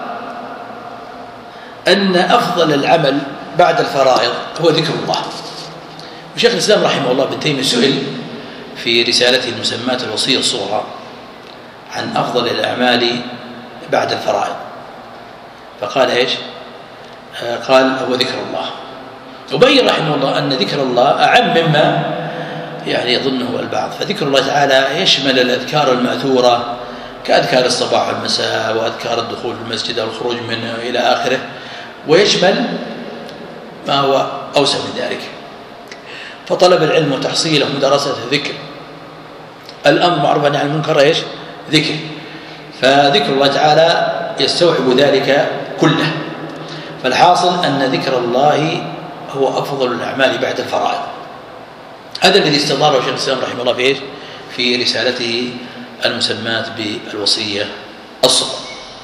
أن أفضل العمل بعد الفرائض هو ذكر الله. وشيخ الإسلام رحمه الله ابن تيمية سئل في رسالته المسماة الوصية الصغرى عن أفضل الأعمال بعد الفرائض، فقال إيش؟ قال هو ذكر الله. وبين رحمه الله أن ذكر الله أعم مما يعني يظنه البعض. فذكر الله تعالى يشمل الأذكار المأثورة كأذكار الصباح والمساء، وأذكار الدخول في المسجد أو الخروج منه إلى آخره، ويشمل ما هو أوسع من ذلك. فطلب العلم وتحصيله ومدارسته ذكر، الأمر معروف عن المنكر إيش؟ ذكر. فذكر الله تعالى يستوعب ذلك كله. فالحاصل أن ذكر الله هو أفضل الأعمال بعد الفرائض. هذا الذي استظهره شيخ الإسلام رحمه الله في إيش؟ في رسالته المسماة بالوصية الصغرى.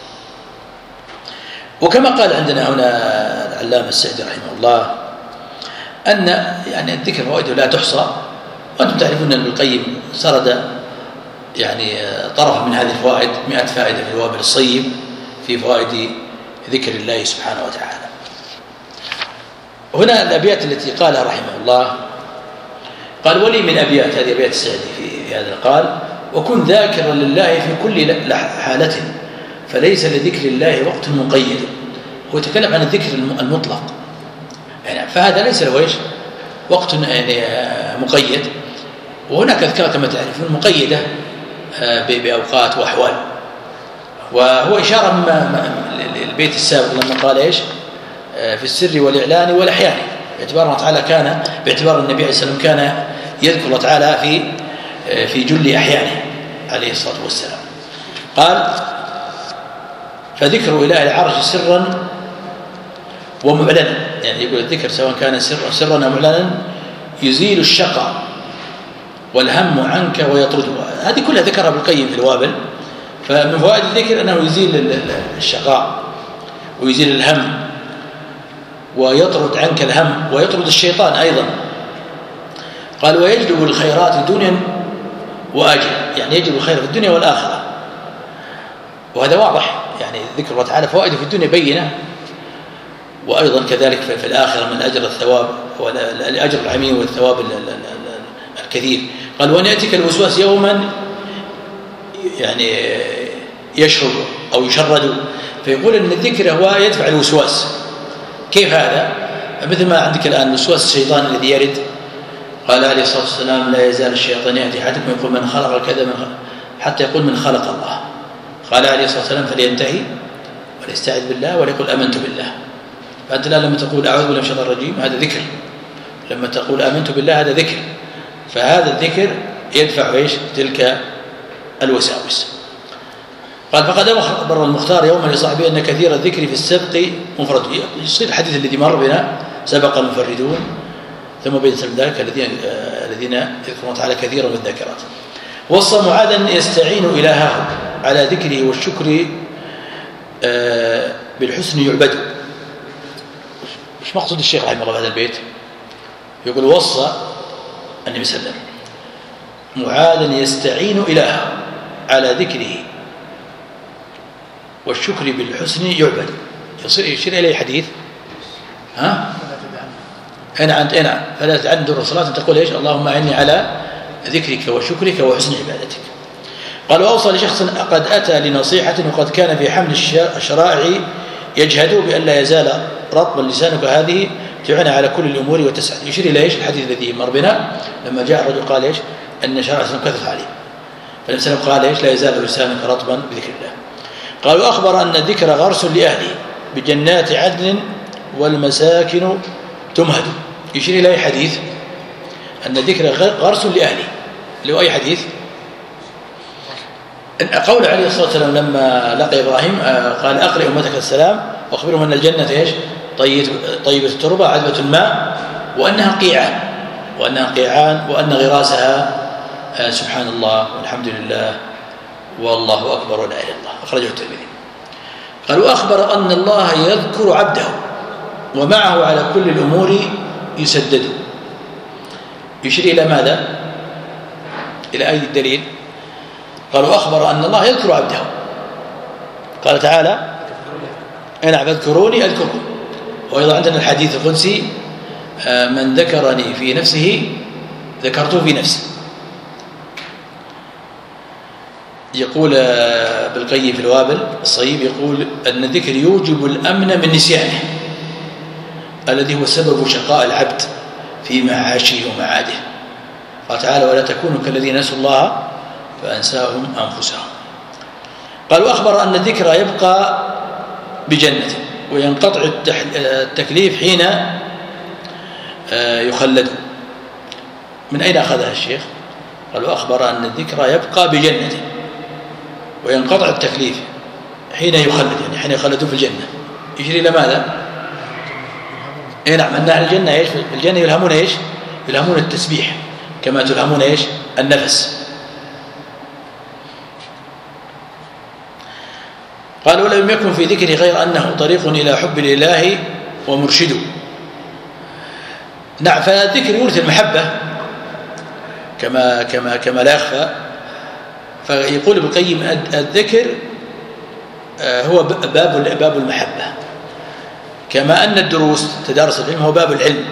وكما قال عندنا هنا العلامة السعدي رحمه الله أن يعني الذكر فوائده لا تحصى، وأنتم تعرفون أن ابن القيم سرد يعني طرف من هذه الفوائد، مئة فائدة في الوابل الصيب في فوائد ذكر الله سبحانه وتعالى. هنا الأبيات التي قالها رحمه الله، قال: ولي من أبيات، هذه أبيات السعدي في هذا، قال: وكن ذاكرا لله في كل حالة فليس لذكر الله وقت مقيد. هو يتكلم عن الذكر المطلق يعني، فهذا ليس له ايش؟ وقت يعني مقيد، وهناك أذكار كما تعرفون مقيدة بأوقات وأحوال. وهو إشارة للبيت السابق لما قال ايش؟ في السر والإعلان والأحيان، باعتبار الله تعالى كان باعتبار النبي عليه الصلاة والسلام كان يذكر الله تعالى في في جل أحيانه عليه الصلاة والسلام. قال: فذكر إله العرش سرا ومعلنا، يعني يقول الذكر سواء كان سرا سرا أو معلنا يزيل الشقاء والهم عنك ويطرده. هذه كلها ذكرها ابن القيم في الوابل. فمن فوائد الذكر أنه يزيل الشقاء ويزيل الهم ويطرد عنك الهم ويطرد الشيطان أيضا. قال: ويجلب الخيرات دنيا وآجل، يعني يجلب الخير في الدنيا والآخرة. وهذا واضح، يعني ذكر الله تعالى فوائده في الدنيا بينة، وأيضا كذلك في الآخرة من الأجر الثواب والأجر العميم والثواب الكثير. قال: وأن يأتيك الوسواس يوما يعني يشرد أو يشرد، فيقول أن الذكر هو يدفع الوسواس. كيف هذا؟ مثل ما عندك الآن الوسواس الشيطان الذي يرد، قال عليه الصلاة والسلام: لا يزال الشيطان يأتي أحدكم يقول من خلق كذا من خلق، حتى يقول من خلق الله. قال عليه الصلاة والسلام: فلينتهي وليستعذ بالله وليقول آمنت بالله. فأنت الآن لما تقول أعوذ بالله من الشيطان الرجيم هذا ذكر، لما تقول آمنت بالله هذا ذكر. فهذا الذكر يدفع ايش؟ تلك الوساوس. قال: فقد أخبر المختار يوما لصاحبه أن كثير الذكر في السبق مفرد. يصير الحديث الذي مر بنا: سبق المفردون ثم بين ذلك الذين الذين يذكرون تعالى كثيرا من الذاكرات. وصى معاذا يستعين إلهه على ذكره والشكر بالحسن يعبد. ايش مقصود الشيخ رحمه الله بهذا البيت؟ يقول: وصى النبي صلى الله عليه وسلم معاذا يستعين إلهه على ذكره والشكر بالحسن يعبد. يصير يشير إليه حديث ها أنا عند أنا فلا تعد دور الصلاة تقول إيش؟ اللهم أعني على ذكرك وشكرك وحسن عبادتك. قال: وأوصى لشخص قد أتى لنصيحة وقد كان في حمل الشرائع يجهد بأن لا يزال رطبا لسانك هذه تعين على كل الأمور وتسعد. يشير إلى إيش؟ الحديث الذي مر بنا لما جاء الرجل قال إيش؟ أن شرع الإسلام كثف عليه، فالنبي صلى الله عليه وسلم قال إيش؟ لا يزال لسانك رطبا بذكر الله. قال: وأخبر أن الذكر غرس لأهله بجنات عدن والمساكن تمهد. يشير إلى أي حديث؟ أن الذكر غرس لأهله، اللي هو أي حديث؟ قول عليه الصلاة والسلام لما لقي إبراهيم قال: أقرئ أمتك السلام وأخبرهم أن الجنة إيش؟ طيبة التربة عذبة الماء وأنها قيعان وأنها قيعان وأن غراسها سبحان الله والحمد لله والله أكبر ولا إله إلا الله. أخرجه الترمذي. قال: وأخبر أن الله يذكر عبده ومعه على كل الأمور يسدد. يشير إلى ماذا؟ إلى أي الدليل؟ قال: وأخبر أن الله يذكر عبده. قال تعالى: أنا فاذكروني أذكركم. وأيضا عندنا الحديث القدسي: من ذكرني في نفسه ذكرته في نفسي. يقول ابن القيم في الوابل الصيب، يقول أن الذكر يوجب الأمن من نسيانه الذي هو سبب شقاء العبد في معاشه ومعاده. قال تعالى: ولا تكونوا كالذين نسوا الله فأنساهم أنفسهم. قال: وأخبر أن الذكر يبقى بجنة وينقطع التكليف حين يخلد. من أين أخذها الشيخ؟ قالوا أخبر أن الذكرى يبقى بجنة وينقطع التكليف حين يخلد، يعني حين يخلدون في الجنة يجري إلى ماذا؟ إيه نعم، أن أهل الجنة إيش؟ في الجنة يلهمون إيش؟ يلهمون التسبيح كما تلهمون إيش؟ النفس. قال ولم يكن في ذكره غير أنه طريق إلى حب الإله ومرشده. نعم، فالذكر يورث المحبة كما كما كما لا يخفى. فيقول ابن القيم الذكر هو باب باب المحبة، كما أن الدروس تدارس العلم هو باب العلم.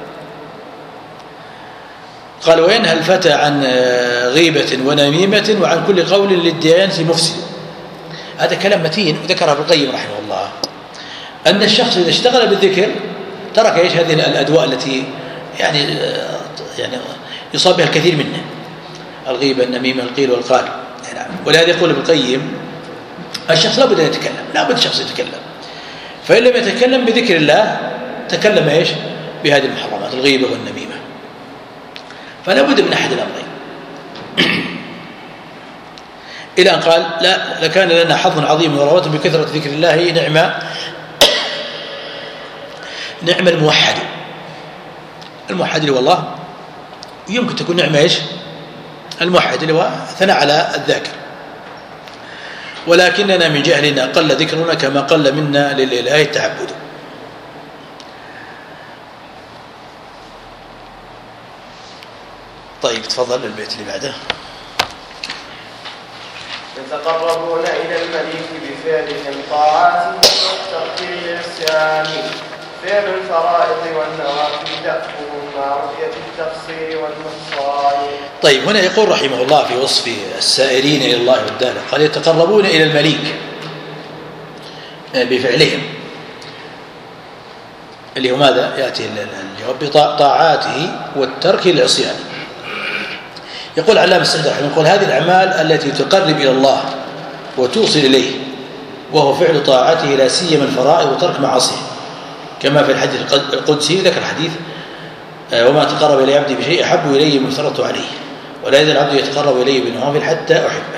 قال وينهى الفتى عن غيبة ونميمة وعن كل قول للديانة مفسد. هذا كلام متين ذكره ابن القيم رحمه الله، أن الشخص إذا اشتغل بالذكر ترك ايش هذه الأدواء التي يعني يعني يصاب بها الكثير منا، الغيبة النميمة القيل والقال. ولهذا يقول ابن القيم الشخص لابد أن يتكلم، لابد الشخص يتكلم، فإن لم يتكلم بذكر الله تكلم ايش بهذه المحرمات الغيبة والنميمة. فلا بد من أحد الأمرين. إلى أن قال لا لكان لنا حظ عظيم ورواتب بكثرة ذكر الله نعم نعم الموحد. الموحد اللي والله يمكن تكون نعمة ايش؟ الموحد اللي هو ثناء على الذاكر. ولكننا من جهلنا قل ذكرنا كما قل منا للإله التعبد. طيب تفضل البيت اللي بعده. يتقربون إلى المليك بفعلهم طاعاته والترك للعصيان، فعل الفرائض والنوافل دأبهم مع رؤية التقصير والنقصان. طيب هنا يقول رحمه الله في وصف السائرين إلى الله والدار، قال يتقربون إلى المليك بفعلهم، اللي هو ماذا؟ يأتي الجواب بطاعاته والترك للعصيان. يقول علامة السعدي رحمه الله يقول هذه الأعمال التي تقرب إلى الله وتوصل إليه، وهو فعل طاعته لا سيما الفرائض وترك معاصيه، كما في الحديث القدسي ذكر حديث وما تقرب إلي عبدي بشيء أحب إلي مما افترضت عليه ولا يزال العبد يتقرب إلي بالنوافل حتى أحبه.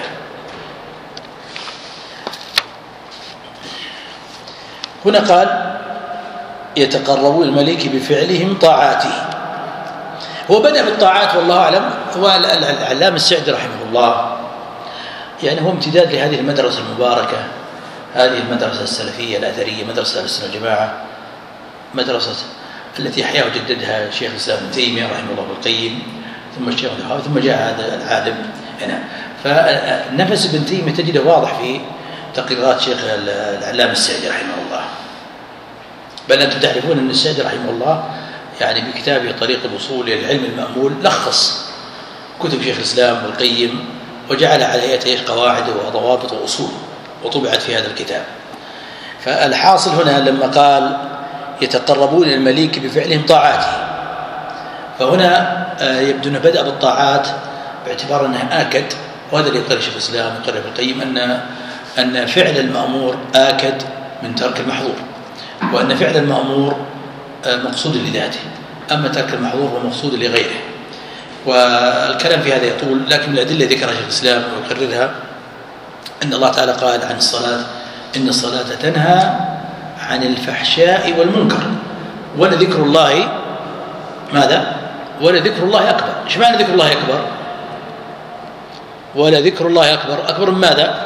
هنا قال يتقربون الملك بفعلهم طاعاته. هو بدأ بالطاعات والله أعلم. هو العلامة السعدي رحمه الله يعني هو امتداد لهذه المدرسة المباركة، هذه المدرسة السلفية الأثرية، مدرسة أهل السنة والجماعة، مدرسة التي أحياها وجددها شيخ الإسلام ابن تيمية رحمه الله بالقيم، ثم الشيخ الحافظ، ثم جاء هذا العالم هنا. فنفس ابن تيمية تجده واضح في تقريرات شيخ العلامة السعدي رحمه الله. بل أنتم تعرفون أن السعدي رحمه الله يعني بكتابه طريق الوصول إلى العلم المأمول لخص كتب شيخ الإسلام والقيم وجعل على هيئة قواعد وضوابط وأصول وطبعت في هذا الكتاب. فالحاصل هنا لما قال يتقربون إلى المليك بفعلهم طاعاته، فهنا يبدو أنه بدأ بالطاعات باعتبار أنه آكد، وهذا اللي يقرر شيخ الإسلام ويقرر ابن القيم أن أن فعل المأمور آكد من ترك المحظور، وأن فعل المأمور مقصود لذاته، أما ترك المحظور هو مقصود لغيره. والكلام في هذا يطول، لكن من الأدلة ذكرها شيخ الإسلام ويقررها أن الله تعالى قال عن الصلاة إن الصلاة تنهى عن الفحشاء والمنكر ولذكر الله ماذا؟ ولذكر الله أكبر. إيش معنى ذكر الله أكبر؟ ولذكر الله أكبر أكبر من ماذا؟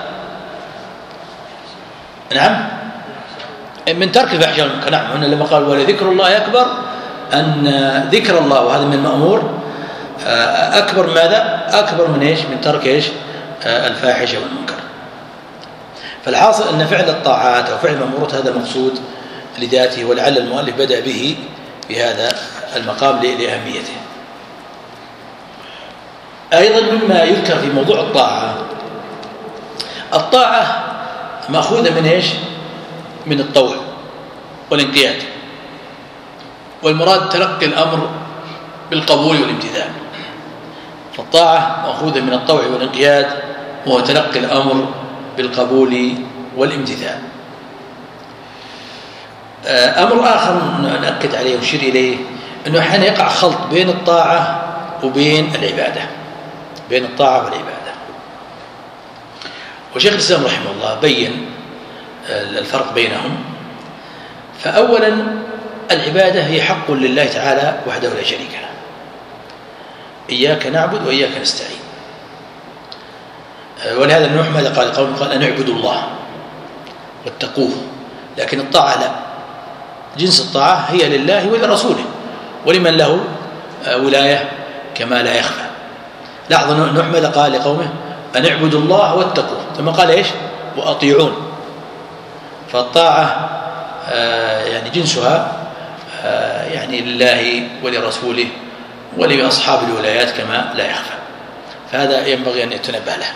نعم من ترك الفحشاء والمنكر. نعم هنا لما قال ولذكر الله أكبر أن ذكر الله وهذا من المأمور أكبر ماذا؟ أكبر من إيش؟ من ترك إيش؟ الفاحشة والمنكر. فالحاصل أن فعل الطاعات أو فعل المأمورات هذا مقصود لذاته، ولعل المؤلف بدأ به بهذا المقام لأهميته. أيضا مما يذكر في موضوع الطاعة، الطاعة مأخوذة من إيش؟ من الطوع والانقياد، والمراد تلقي الأمر بالقبول والامتثال. فالطاعة مأخوذة من الطوع والانقياد، وهو تلقي الأمر بالقبول والامتثال. أمر آخر نأكد عليه ونشير إليه أنه أحيانا يقع خلط بين الطاعة وبين العبادة، بين الطاعة والعبادة. وشيخ الإسلام رحمه الله بين الفرق بينهم. فأولا العبادة هي حق لله تعالى وحده لا شريك له، إياك نعبد وإياك نستعين. ولهذا نوح ماذا قال قوم؟ قال أن اعبدوا الله واتقوه. لكن الطاعة لا، جنس الطاعة هي لله ولرسوله ولمن له ولاية كما لا يخفى. لاحظوا نوح ماذا قال لقومه؟ أن اعبدوا الله واتقوه، ثم قال إيش؟ وأطيعون. فالطاعة يعني جنسها يعني لله ولرسوله ولأصحاب الولايات كما لا يخفى، فهذا ينبغي أن يتنبه له.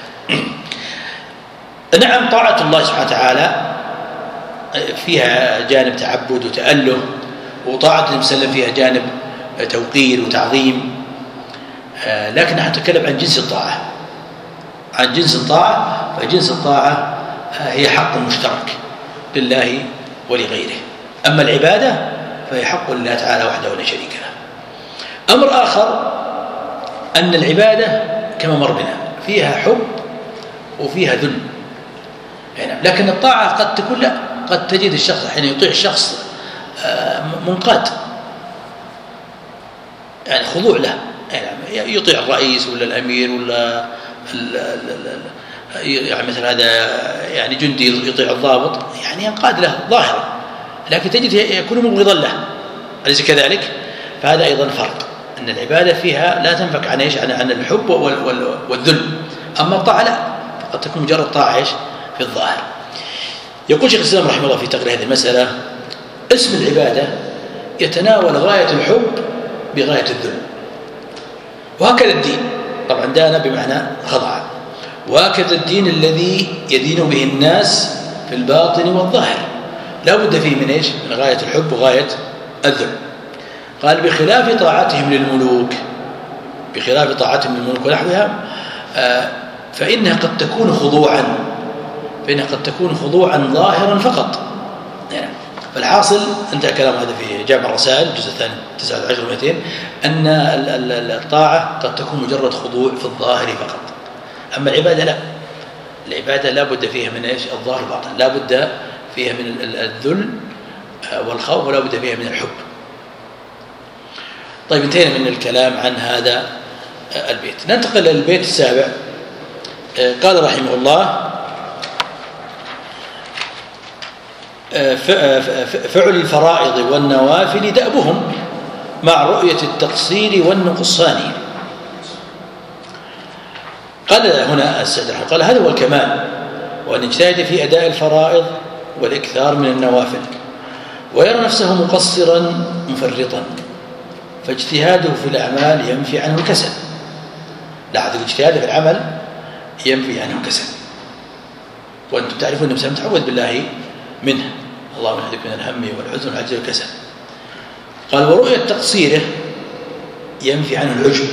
نعم، طاعة الله سبحانه وتعالى فيها جانب تعبد وتأله، وطاعة النبي صلى الله عليه وسلم فيها جانب توقير وتعظيم، لكن نحن نتكلم عن جنس الطاعة، عن جنس الطاعة. فجنس الطاعة هي حق مشترك لله ولغيره. أما العبادة فهي حق لله تعالى وحده لا شريك له. أمر آخر أن العبادة كما مر بنا فيها حب وفيها ذل، يعني لكن الطاعة قد تكون لا، قد تجد الشخص حين يطيع الشخص منقاد، يعني خضوع له، يعني يطيع الرئيس ولا الأمير ولا يعني مثل هذا يعني جندي يطيع الضابط، يعني ينقاد له ظاهرا، لكن تجد يكون مبغضا له، أليس كذلك؟ فهذا أيضا فرق، أن العبادة فيها لا تنفك عن إيش؟ عن الحب والذل. أما الطاعة لا، قد تكون مجرد طاعة إيش؟ في الظاهر. يقول شيخ الإسلام رحمه الله في تقرير هذه المسألة: اسم العبادة يتناول غاية الحب بغاية الذل، وهكذا الدين طبعا دان بمعنى خضع، وهكذا الدين الذي يدين به الناس في الباطن والظاهر لا بد فيه من إيش؟ من غاية الحب وغاية الذل. قال: بخلاف طاعتهم للملوك، بخلاف طاعتهم للملوك ونحوها، فإنها قد تكون خضوعا، فإنها قد تكون خضوعا ظاهرا فقط. يعني فالحاصل انتهى كلام هذا في جامع الرسائل الجزء الثاني تسعة عشر ومئتين، أن الطاعة قد تكون مجرد خضوع في الظاهر فقط. أما العبادة لا، العبادة لا بد فيها من إيش؟ الظاهر والباطن، لا بد فيها من الذل والخوف، ولا بد فيها من الحب. طيب، انتهينا من الكلام عن هذا البيت، ننتقل إلى البيت السابع. قال رحمه الله: فعل الفرائض والنوافل دأبهم مع رؤية التقصير والنقصان. قال هنا السيد رحمه قال: هذا هو الكمال، وأن يجتهد في أداء الفرائض والإكثار من النوافل، ويرى نفسه مقصرا مفرطا، فاجتهاده في الأعمال ينفي عنه الكسل. لاحظ، الاجتهاد في العمل ينفي عنه الكسل، وأنتم تعرفون أن الإنسان متعوذ بالله منه، اللهم يهدك من الهم والحزن والعجز والكسل. قال: ورؤية تقصيره ينفي عنه العجب.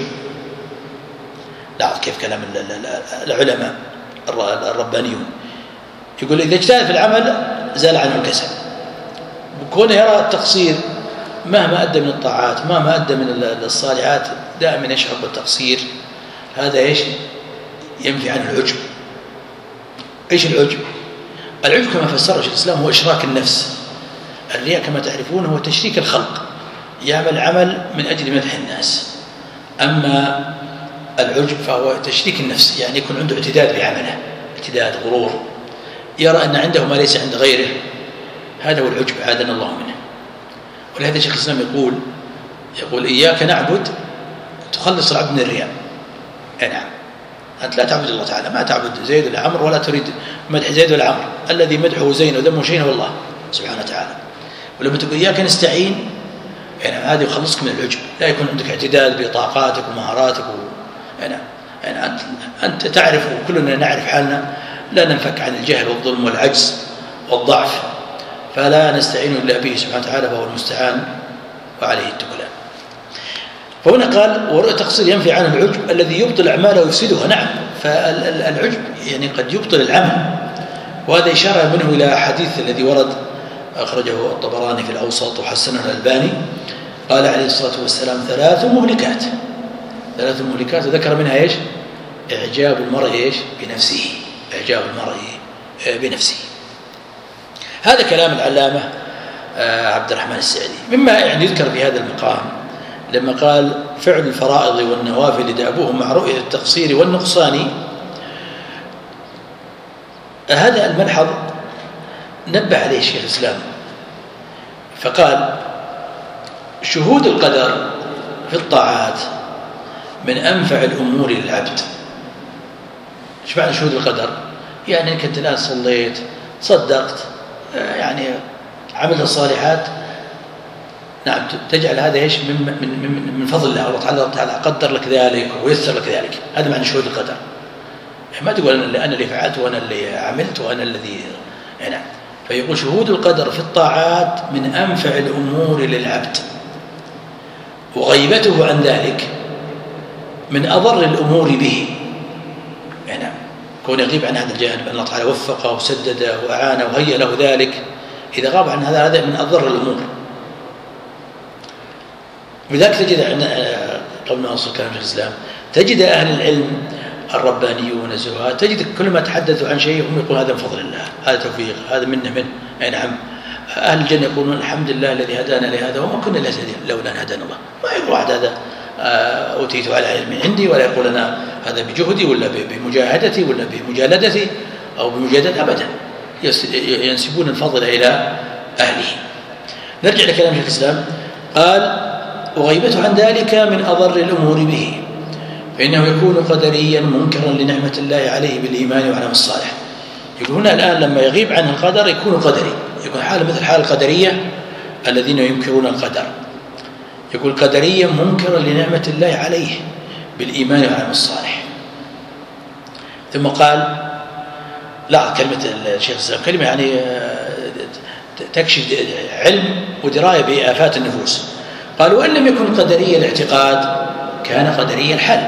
لاحظ كيف كلام العلماء الربانيون، يقول: إذا اجتهد في العمل زال عنه الكسل، وكونه يرى التقصير مهما أدى من الطاعات، مهما أدى من الصالحات، دائما يشعر بالتقصير. هذا إيش؟ ينفي عنه العجب. إيش العجب؟ العجب كما فسره شيخ الإسلام هو إشراك النفس. الرياء كما تعرفون هو تشريك الخلق، يعمل عمل من أجل مدح الناس. أما العجب فهو تشريك النفس، يعني يكون عنده اعتداد بعمله، اعتداد، غرور، يرى أن عنده ما ليس عند غيره. هذا هو العجب، عاذنا الله منه. ولهذا شيخ الإسلام يقول يقول إياك نعبد تخلص العبد من الرياء. نعم، أنت لا تعبد الله تعالى، ما تعبد زيد ولا عمرو، ولا تريد مدح زيد ولا عمرو، الذي مدحه زين وذمه شين هو الله سبحانه وتعالى. ولما تقول إياك نستعين، يعني هذا يخلصك من العجب، لا يكون عندك اعتداد بطاقاتك ومهاراتك و... يعني, يعني أنت, أنت تعرف، وكلنا نعرف حالنا، لا ننفك عن الجهل والظلم والعجز والضعف، فلا نستعين إلا به سبحانه وتعالى، فهو المستعان وعليه التكلان. فهنا قال: ورؤية تقصير ينفي عنه العجب الذي يبطل أعماله ويفسدها. نعم، فالعجب يعني قد يبطل العمل، وهذا إشارة منه إلى حديث الذي ورد أخرجه الطبراني في الأوسط وحسنه الألباني. قال عليه الصلاة والسلام: ثلاث مهلكات، ثلاث مهلكات ذكر منها إيش؟ إعجاب المرء إيش؟ بنفسه، إعجاب المرء بنفسه. هذا كلام العلامة عبد الرحمن السعدي. مما يعني يذكر في هذا المقام لما قال فعل الفرائض والنوافل دأبوهم مع رؤية التقصير والنقصان، هذا الملحظ نبه عليه الشيخ الإسلام فقال شهود القدر في الطاعات من أنفع الأمور للعبد. ايش معنى شهود القدر؟ يعني انك انت الآن صليت، صدقت، يعني عملت الصالحات، نعم تجعل هذا ايش؟ من من من, من فضل الله، الله تعالى قدر لك ذلك ويسر لك ذلك. هذا معنى شهود القدر. ما تقول انا اللي فعلت وانا اللي عملت وانا الذي، نعم. فيقول شهود القدر في الطاعات من أنفع الأمور للعبد، وغيبته عن ذلك من أضر الأمور به. نعم، كون يغيب عن هذا الجانب أن الله تعالى وفقه وسدده وأعانه وهيأ له ذلك، إذا غاب عن هذا هذا من أضر الأمور. ولذلك تجد قبل ما أوصل كلام الإسلام تجد أهل العلم الربانيون الزهاد، تجد كل ما تحدثوا عن شيء هم يقولون هذا من فضل الله، هذا توفيق، هذا منه منه. أي نعم. أهل الجنة يقولون الحمد لله الذي هدانا لهذا وما كنا لنهتدي لولا أن هدانا الله. ما يقول واحد هذا أوتيت على علم عندي، ولا يقول أنا هذا بجهدي ولا بمجاهدتي ولا بمجالدتي أو بمجادلة، أبدا. ينسبون الفضل إلى أهله. نرجع لكلام شيخ الإسلام. قال وغيبته عن ذلك من أضر الأمور به، فإنه يكون قدريا منكرا لنعمة الله عليه بالإيمان والعمل الصالح. يقول هنا الآن لما يغيب عنه القدر يكون قدري، يكون حاله مثل حال القدرية الذين ينكرون القدر. يقول قدريا منكرا لنعمة الله عليه بالإيمان والعمل الصالح. ثم قال لا، كلمة الشيخ الإسلام كلمة يعني تكشف علم ودراية بآفات النفوس. قال وإن لم يكن قدري الاعتقاد كان قدري الحل.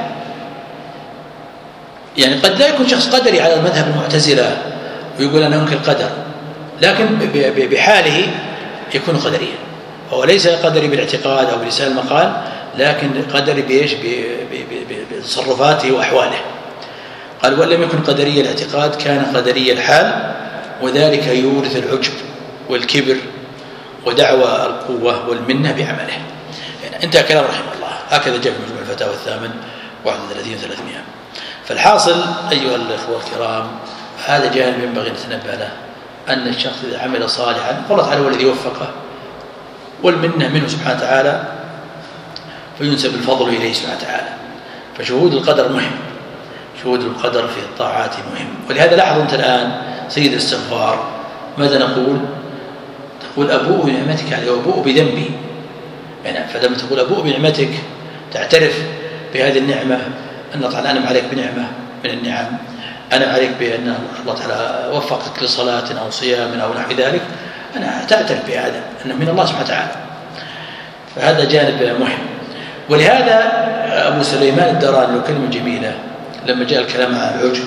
يعني قد لا يكون شخص قدري على المذهب المعتزلة ويقول أنا أنكر القدر، لكن بحاله يكون قدريا. هو ليس قدري بالاعتقاد أو بلسان المقال، لكن قدري بإيش؟ بتصرفاته وأحواله. قال وإن لم يكن قدري الاعتقاد كان قدري الحال، وذلك يورث العجب والكبر ودعوى القوة والمنة بعمله. يعني انتهى كلام رحمه الله. هكذا جاء في مجموع الفتاوى الثامن واحد وثلاثين وثلاثمائة. فالحاصل أيها الأخوة الكرام، هذا جانب ينبغي أن نتنبه له، أن الشخص إذا عمل صالحا فالله تعالى هو الذي وفقه والمنة منه سبحانه وتعالى، فينسب الفضل إليه سبحانه وتعالى. فشهود القدر مهم، شهود القدر في الطاعات مهم. ولهذا لاحظ أنت الآن سيد الاستغفار ماذا نقول؟ تقول أبوء بنعمتك علي وأبوء بذنبي. يعني فلما تقول أبوء بنعمتك تعترف بهذه النعمة، أن الله تعالى أنعم عليك بنعمة من النعم، أنعم عليك بأن الله تعالى وفقك لصلاة أو صيام أو نحو ذلك، أنا تعترف بهذا أنه من الله سبحانه وتعالى. فهذا جانب مهم. ولهذا أبو سليمان الدراني له كلمة جميلة لما جاء الكلام عن العجب،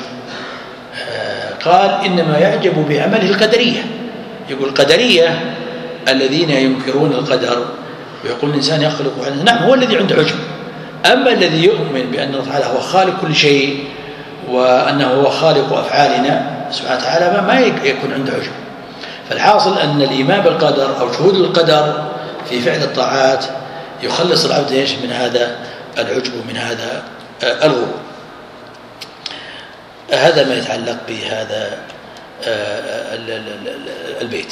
قال إنما يعجب بعمله القدرية. يقول القدرية الذين ينكرون القدر ويقول الإنسان يخلق عنه، نعم هو الذي عنده عجب. أما الذي يؤمن بأن الله تعالى هو خالق كل شيء وأنه هو خالق أفعالنا سبحانه وتعالى ما يكون عنده عجب. فالحاصل أن الإيمان بالقدر أو شهود القدر في فعل الطاعات يخلص العبد ايش؟ من هذا العجب ومن هذا الغرور. هذا ما يتعلق بهذا البيت.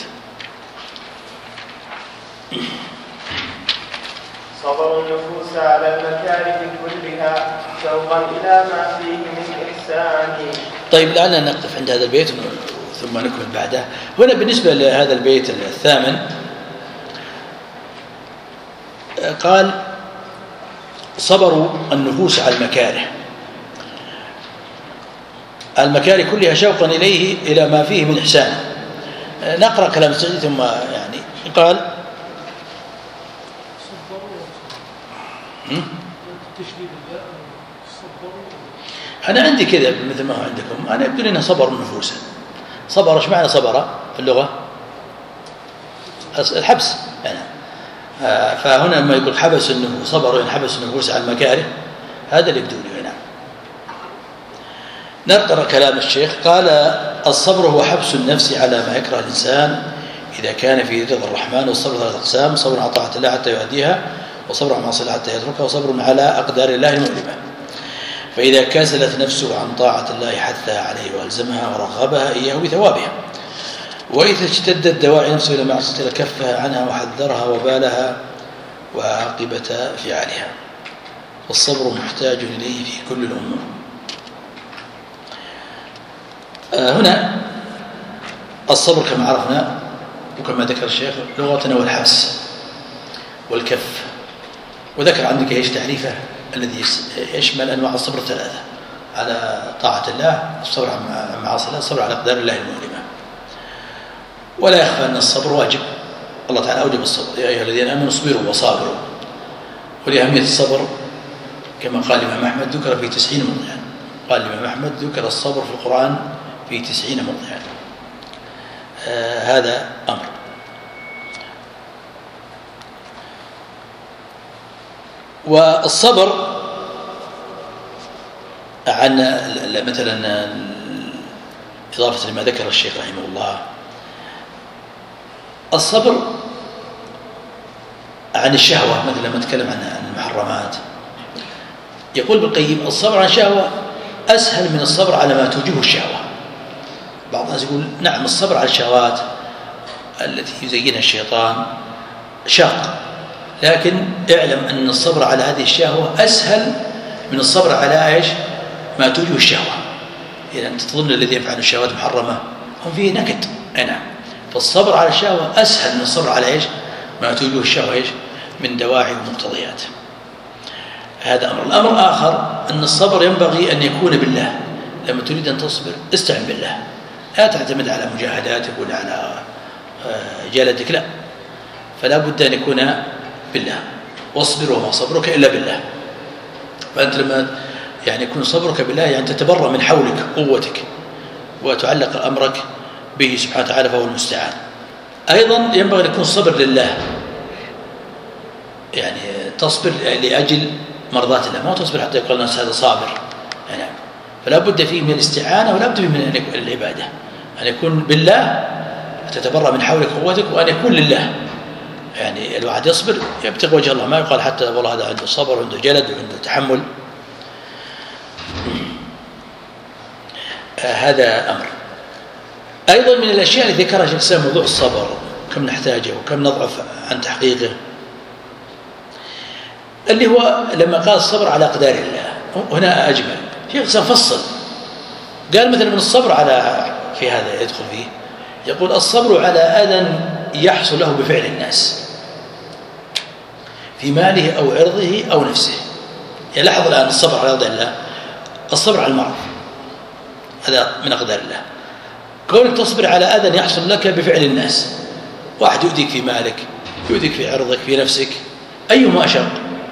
صبر النفوس على المكاره كلها شوقا إلى ما فيه من إحسان. طيب لعلنا نقف عند هذا البيت ثم نكمل بعده. هنا بالنسبة لهذا البيت الثامن قال صبروا النفوس على المكاره، المكاره كلها شوقا إليه إلى ما فيه من إحسان. نقرأ كلام السعدي ثم يعني قال أنا عندي كذا مثل ما هو عندكم، أنا يبدو لي أنه صبر النفوس. صبر إيش معنى صبر في اللغة؟ الحبس يعني. فهنا لما يقول حبس النفوس، صبروا إن حبس النفوس على المكاره، هذا اللي بدونه. نعم. نقرأ كلام الشيخ. قال: الصبر هو حبس النفس على ما يكره الإنسان إذا كان في رضا الرحمن. والصبر ثلاثة أقسام: صبر على طاعة الله حتى يؤديها، وصبر على معصية حتى يتركها، وصبر على أقدار الله المؤلمة. فإذا كسلت نفسه عن طاعة الله حثها عليه وألزمها ورغبها إياه بثوابها، وإذا اشتدت دواعي نفسه إلى معصية كفها عنها وحذرها وبالها وعاقبة فعالها. والصبر محتاج إليه في كل الأمور. هنا الصبر كما عرفنا وكما ذكر الشيخ لغتنا والحبس والكف. وذكر عندك ايش تعريفه الذي يشمل انواع الصبر الثلاثه: على طاعه الله، الصبر عن معاصي الله، الصبر على اقدار الله المؤلمه. ولا يخفى ان الصبر واجب. الله تعالى اوجب الصبر: يا ايها الذين امنوا اصبروا وصابروا. ولأهمية الصبر كما قال الإمام أحمد ذكر في تسعين موضعا. قال الإمام أحمد ذكر الصبر في القرآن في تسعين موضعا. آه هذا أمر. والصبر عن مثلا إضافة لما ذكر الشيخ رحمه الله، الصبر عن الشهوة مثل لما نتكلم عن المحرمات، يقول ابن القيم: الصبر عن الشهوة أسهل من الصبر على ما توجبه الشهوة. بعض الناس يقول: نعم الصبر على الشهوات التي يزينها الشيطان شاق، لكن اعلم أن الصبر على هذه الشهوة أسهل من الصبر على إيش؟ ما توجبه الشهوة. إذا أنت تظن الذين يفعلون الشهوات محرمة هم فيه نكد. أي نعم. فالصبر على الشهوة أسهل من الصبر على إيش؟ ما توجبه الشهوة إيش؟ من دواعي ومقتضيات. هذا أمر. الأمر الآخر أن الصبر ينبغي أن يكون بالله. لما تريد أن تصبر استعن بالله، لا تعتمد على مجاهداتك ولا على جلدك، لا، فلا بد أن يكون بالله. واصبر وما صبرك إلا بالله. فأنت لما يعني يكون صبرك بالله يعني تتبرأ من حولك قوتك وتعلق أمرك به سبحانه وتعالى فهو المستعان. أيضا ينبغي أن يكون الصبر لله، يعني تصبر لأجل مرضات الله، ما تصبر حتى يقول الناس هذا صابر. يعني فلا بد فيه من الاستعانة ولا بد فيه من العبادة، أن يكون بالله تتبرأ من حولك قوتك، وأن يكون لله. يعني الواحد يصبر يبتغي وجه الله، ما يقال حتى والله هذا عنده صبر وعنده جلد وعنده تحمل. آه هذا أمر. أيضا من الأشياء التي ذكرها شيخ الإسلام موضوع الصبر، كم نحتاجه وكم نضعف عن تحقيقه، اللي هو لما قال الصبر على أقدار الله. هنا أجمل. شيخ الإسلام فصل، قال مثلا من الصبر على في هذا يدخل فيه، يقول: الصبر على أذى يحصل له بفعل الناس في ماله أو عرضه أو نفسه. يعني لاحظ الآن الصبر على أقدار الله، الصبر على المرض هذا من أقدار الله. كونك تصبر على أذى يحصل لك بفعل الناس، واحد يؤذيك في مالك، يؤذيك في عرضك، في نفسك، أيهما أشق؟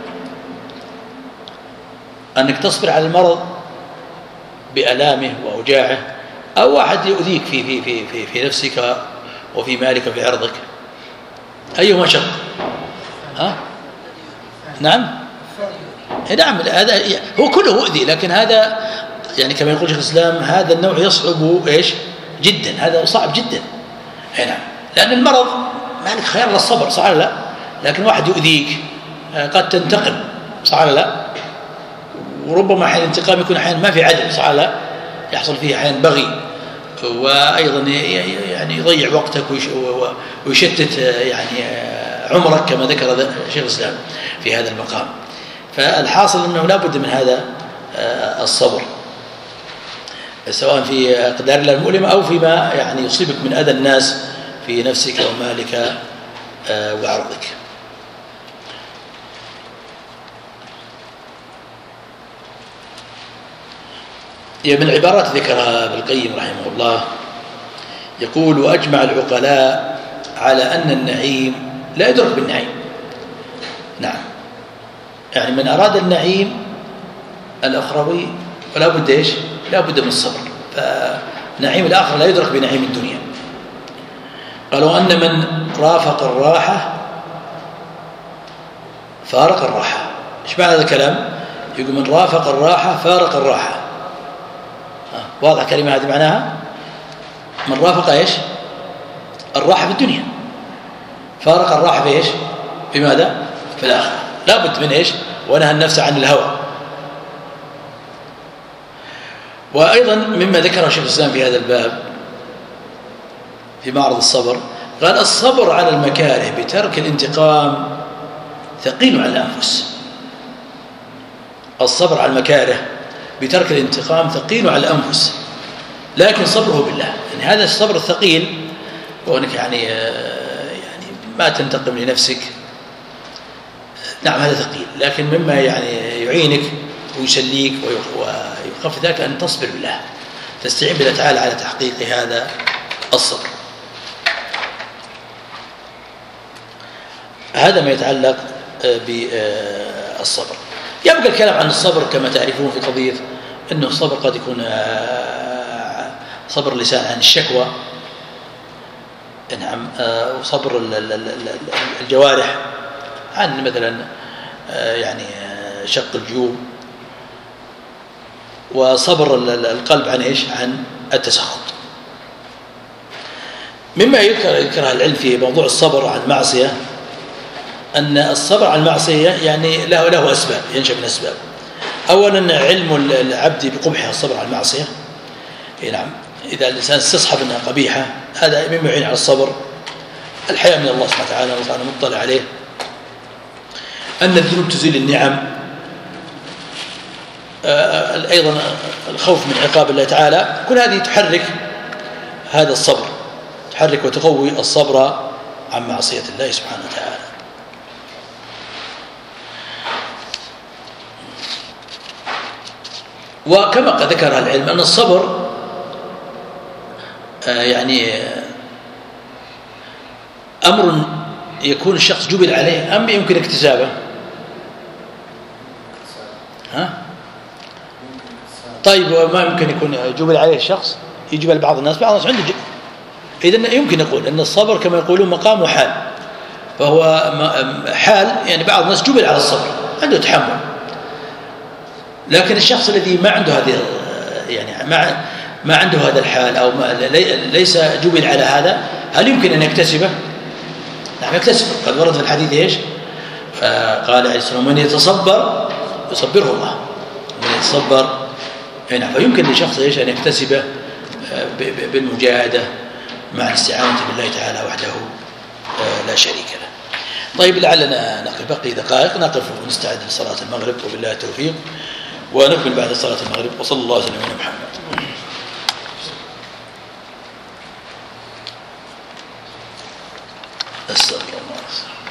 أنك تصبر على المرض بألامه وأوجاعه، أو واحد يؤذيك في في في في, في نفسك وفي مالك وفي عرضك، أيهما أشق؟ ها؟ نعم؟ نعم، هذا هو كله مؤذي، لكن هذا يعني كما يقول شيخ الإسلام هذا النوع يصعب إيش؟ جدا، هذا صعب جدا. نعم، لأن المرض ما لك خيار للصبر، صح ولا لا؟ لكن واحد يؤذيك قد تنتقم، صح ولا لا؟ وربما أحيانا الانتقام يكون أحيانا ما في عدل، صح ولا لا؟ يحصل فيه أحيانا بغي، وأيضا يعني يضيع وقتك ويشتت يعني عمرك كما ذكر شيخ الإسلام في هذا المقام. فالحاصل أنه لا بد من هذا الصبر، سواء في أقدار الله المؤلمة أو فيما يعني يصيبك من أذى الناس في نفسك ومالك وعرضك. من العبارات ذكرها ابن القيم رحمه الله، يقول: وأجمع العقلاء على أن النعيم لا يدرك بالنعيم. نعم، يعني من أراد النعيم الأخروي فلا بد إيش؟ لا بد من الصبر. فنعيم الآخر لا يدرك بنعيم الدنيا. قالوا أن من رافق الراحة فارق الراحة. إيش معنى هذا الكلام؟ يقول من رافق الراحة فارق الراحة. واضح كلمة هذه معناها؟ من رافق إيش؟ الراحة في الدنيا، فارق الراحة في إيش؟ بماذا؟ في الآخرة. لا بد من إيش؟ ونهى النفس عن الهوى. وأيضا مما ذكره شيخ الإسلام في هذا الباب في معرض الصبر، قال الصبر على المكاره بترك الانتقام ثقيل على الأنفس. الصبر على المكاره بترك الانتقام ثقيل على الأنفس، لكن صبره بالله، يعني هذا الصبر الثقيل وأنك يعني يعني ما تنتقم لنفسك، نعم هذا ثقيل، لكن مما يعني يعينك ويسليك ويخفف ذلك أن تصبر بالله، تستعين بالله تعالى على تحقيق هذا الصبر. هذا ما يتعلق بالصبر. يبقى الكلام عن الصبر كما تعرفون في قضية أنه الصبر قد يكون صبر اللسان عن الشكوى، نعم، وصبر الجوارح عن مثلا يعني شق الجيوب، وصبر القلب عن إيش؟ عن التسخط. مما يذكر يذكرها العلم في موضوع الصبر عن معصية أن الصبر عن المعصية يعني له له أسباب، ينشأ من أسباب. أولا علم العبد بقبحها الصبر عن المعصية، نعم، إذا الإنسان استصحب أنها قبيحة هذا مما يعين على الصبر. الحياء من الله سبحانه وتعالى وأنا مطلع عليه، أن الذنوب تزيل النعم، أيضا الخوف من عقاب الله تعالى، كل هذه تحرك هذا الصبر، تحرك وتقوي الصبر عن معصية الله سبحانه وتعالى. وكما قد ذكر العلم أن الصبر يعني أمر يكون الشخص جبل عليه أم يمكن اكتسابه؟ ها؟ طيب وما يمكن يكون جبل عليه الشخص؟ يجبل بعض الناس، بعض الناس عنده جبل. إذن يمكن نقول أن الصبر كما يقولون مقام وحال، فهو حال يعني بعض الناس جبل على الصبر، عنده تحمل، لكن الشخص الذي ما عنده هذه يعني ما ما عنده هذا الحال أو ما ليس جبل على هذا، هل يمكن أن يكتسبه؟ نعم يكتسبه. قد ورد في الحديث إيش؟ قال عليه السلام من يتصبر يصبره الله، من يتصبر هنا. فيمكن لشخص إيش أن يكتسبه بالمجاهدة مع الاستعانة بالله تعالى وحده لا شريك له. طيب لعلنا نقف، بقي دقائق نقف ونستعد لصلاة المغرب وبالله التوفيق، ونكمل بعد صلاة المغرب. وصلى الله وسلم على محمد. أستغفر الله.